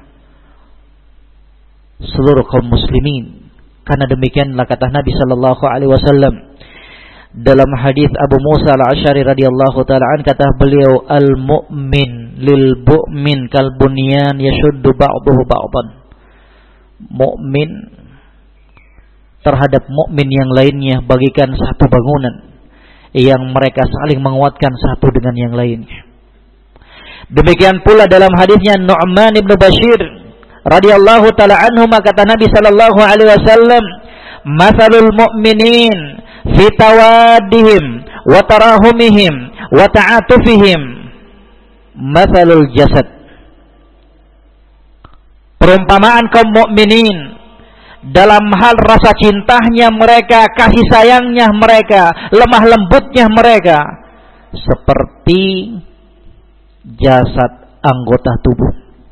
seluruh kaum muslimin. Karena demikianlah kata Nabi sallallahu alaihi wasallam dalam hadis Abu Musa al-Asy'ari radhiyallahu taala an, kata beliau, al-mu'min lil mu'min kal bunyan yashuddu ba'dahu ba'dan. Mukmin terhadap mukmin yang lainnya bagikan satu bangunan yang mereka saling menguatkan satu dengan yang lainnya. Demikian pula dalam hadisnya Nu'man ibn Bashir radhiyallahu taala anhu, kata Nabi sallallahu alaihi wasallam, "Matsalul mu'minin fi tawaddihim wa tarahumihim wa ta'atufihim matsalul jasad." Perumpamaan kaum mukminin dalam hal rasa cintanya mereka, kasih sayangnya mereka, lemah lembutnya mereka, seperti jasad anggota tubuh.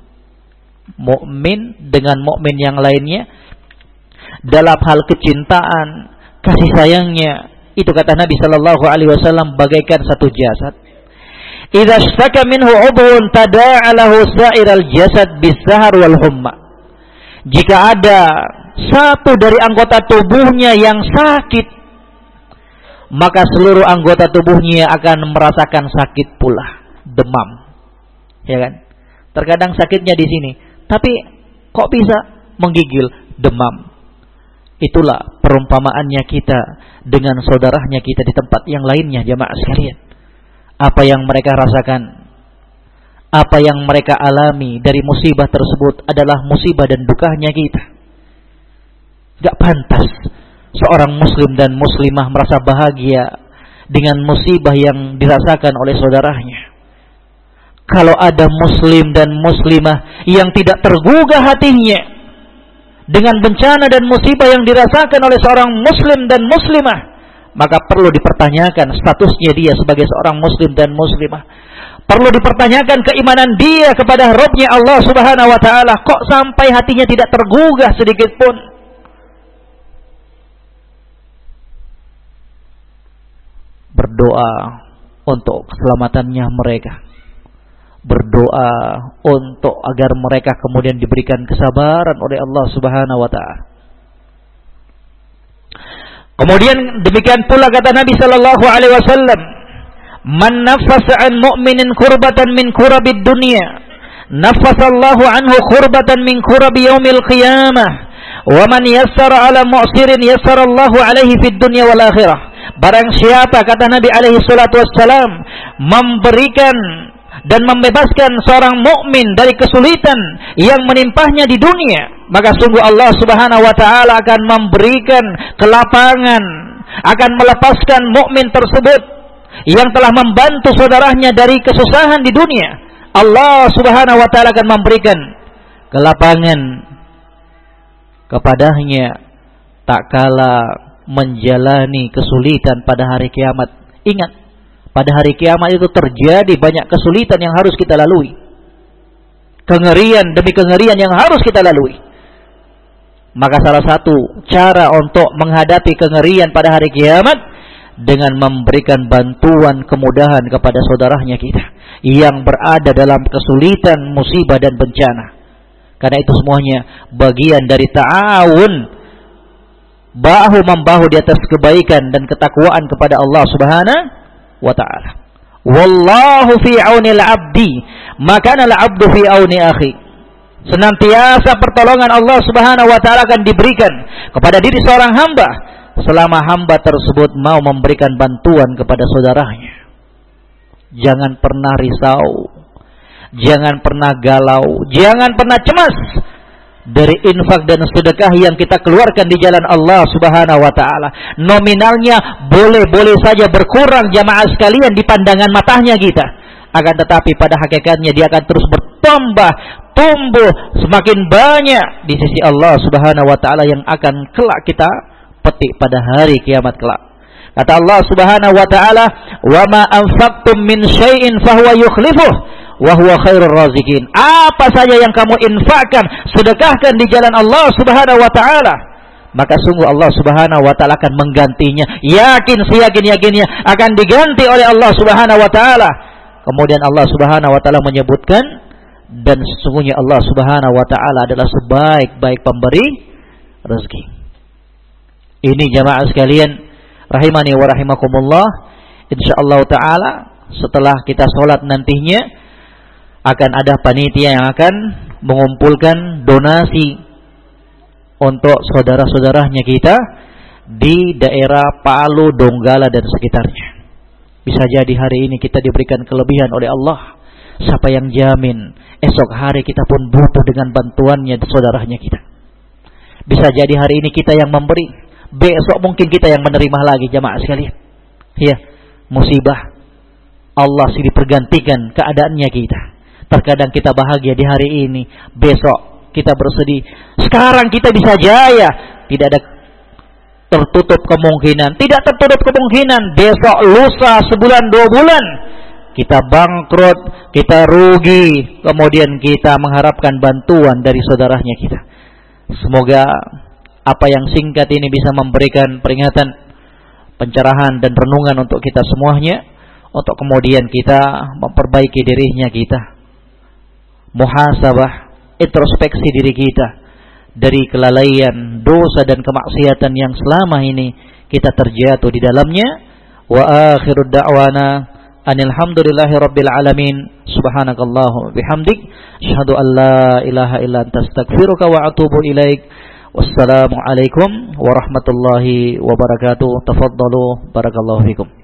Mukmin dengan mukmin yang lainnya dalam hal kecintaan, kasih sayangnya, itu kata Nabi sallallahu alaihi wasallam bagaikan satu jasad. Idza ishtaka minhu 'udhun tada'a lahu sa'iral jasad bis-sahar wal humma. Jika ada satu dari anggota tubuhnya yang sakit, maka seluruh anggota tubuhnya akan merasakan sakit pula, demam. Ya kan? Terkadang sakitnya di sini, tapi kok bisa menggigil, demam. Itulah perumpamaannya kita dengan saudaranya kita di tempat yang lainnya jamaah sekalian. Apa yang mereka rasakan, apa yang mereka alami dari musibah tersebut adalah musibah dan dukanya kita. Gak pantas seorang muslim dan muslimah merasa bahagia dengan musibah yang dirasakan oleh saudaranya. Kalau ada muslim dan muslimah yang tidak tergugah hatinya dengan bencana dan musibah yang dirasakan oleh seorang muslim dan muslimah, maka perlu dipertanyakan statusnya dia sebagai seorang muslim dan muslimah. Perlu dipertanyakan keimanan dia kepada Rabb-Nya Allah Subhanahu wa taala. Kok sampai hatinya tidak tergugah sedikit pun? Berdoa untuk keselamatannya mereka. Berdoa untuk agar mereka kemudian diberikan kesabaran oleh Allah Subhanahu wa taala. Kemudian demikian pula kata Nabi sallallahu alaihi wasallam, "Man naffasa 'an mu'minin kurbatan min kurabid dunya, naffasallahu anhu kurbatan min kurabi yaumil qiyamah, wa man yassara 'ala mu'sirin yassarallahu alaihi fid dunya wal akhirah." Barang siapa, kata Nabi alaihi salatu wassalam, memberikan dan membebaskan seorang mukmin dari kesulitan yang menimpahnya di dunia, maka sungguh Allah Subhanahu wa taala akan memberikan kelapangan, akan melepaskan mukmin tersebut yang telah membantu saudaranya dari kesusahan di dunia. Allah Subhanahu wa taala akan memberikan kelapangan kepadanya tak kala menjalani kesulitan pada hari kiamat. Ingat, pada hari kiamat itu terjadi banyak kesulitan yang harus kita lalui. Kengerian demi kengerian yang harus kita lalui. Maka salah satu cara untuk menghadapi kengerian pada hari kiamat dengan memberikan bantuan kemudahan kepada saudaranya kita yang berada dalam kesulitan, musibah dan bencana. Karena itu semuanya bagian dari ta'awun, bahu membahu di atas kebaikan dan ketakwaan kepada Allah Subhanahu wa ta'ala. Wallahu fi aunil abdi, maka al abdu fi auni akhi. Senantiasa pertolongan Allah Subhanahu wa ta'ala akan diberikan kepada diri seorang hamba selama hamba tersebut mau memberikan bantuan kepada saudaranya. Jangan pernah risau, jangan pernah galau, jangan pernah cemas dari infak dan sedekah yang kita keluarkan di jalan Allah Subhanahu wa taala. Nominalnya boleh-boleh saja berkurang jamaah sekalian di pandangan matanya kita. Akan tetapi pada hakikatnya dia akan terus bertambah, tumbuh semakin banyak di sisi Allah Subhanahu wa taala yang akan kelak kita petik pada hari kiamat kelak. Kata Allah Subhanahu wa taala, "Wa ma anfaqtum min syai'in fahuwa yukhlifuh wa huwa khairur raziqin." Apa saja yang kamu infakkan, sedekahkan di jalan Allah Subhanahu wa taala, maka sungguh Allah Subhanahu wa taala akan menggantinya. Yakin seyakin-yakinnya akan diganti oleh Allah Subhanahu wa taala. Kemudian Allah Subhanahu wa taala menyebutkan, dan sesungguhnya Allah Subhanahu wa taala adalah sebaik-baik pemberi rezeki. Ini jamaah sekalian rahimani wa rahimakumullah, insyaallah taala setelah kita sholat nantinya akan ada panitia yang akan mengumpulkan donasi untuk saudara-saudaranya kita di daerah Palu, Donggala dan sekitarnya. Bisa jadi hari ini kita diberikan kelebihan oleh Allah. Siapa yang jamin esok hari kita pun butuh dengan bantuannya saudaranya kita. Bisa jadi hari ini kita yang memberi, besok mungkin kita yang menerima lagi jamaah sekalian. Ya, musibah Allah silih pergantikan keadaannya kita. Terkadang kita bahagia di hari ini, besok kita bersedih. Sekarang kita bisa jaya, tidak ada tertutup kemungkinan, tidak tertutup kemungkinan besok, lusa, sebulan, 2 bulan kita bangkrut, kita rugi, kemudian kita mengharapkan bantuan dari saudaranya kita. Semoga apa yang singkat ini bisa memberikan peringatan, pencerahan dan renungan untuk kita semuanya, untuk kemudian kita memperbaiki dirinya kita, muhasabah, introspeksi diri kita dari kelalaian, dosa dan kemaksiatan yang selama ini kita terjatuh di dalamnya. Wa akhirud da'wana anil hamdulillahi rabbil alamin. Subhanakallahu bihamdik, asyhadu an la ilaha illa anta astaghfiruka wa atubu ilaik. Wassalamu alaikum warahmatullahi wabarakatuh. Tafaddalu, barakallahu fikum.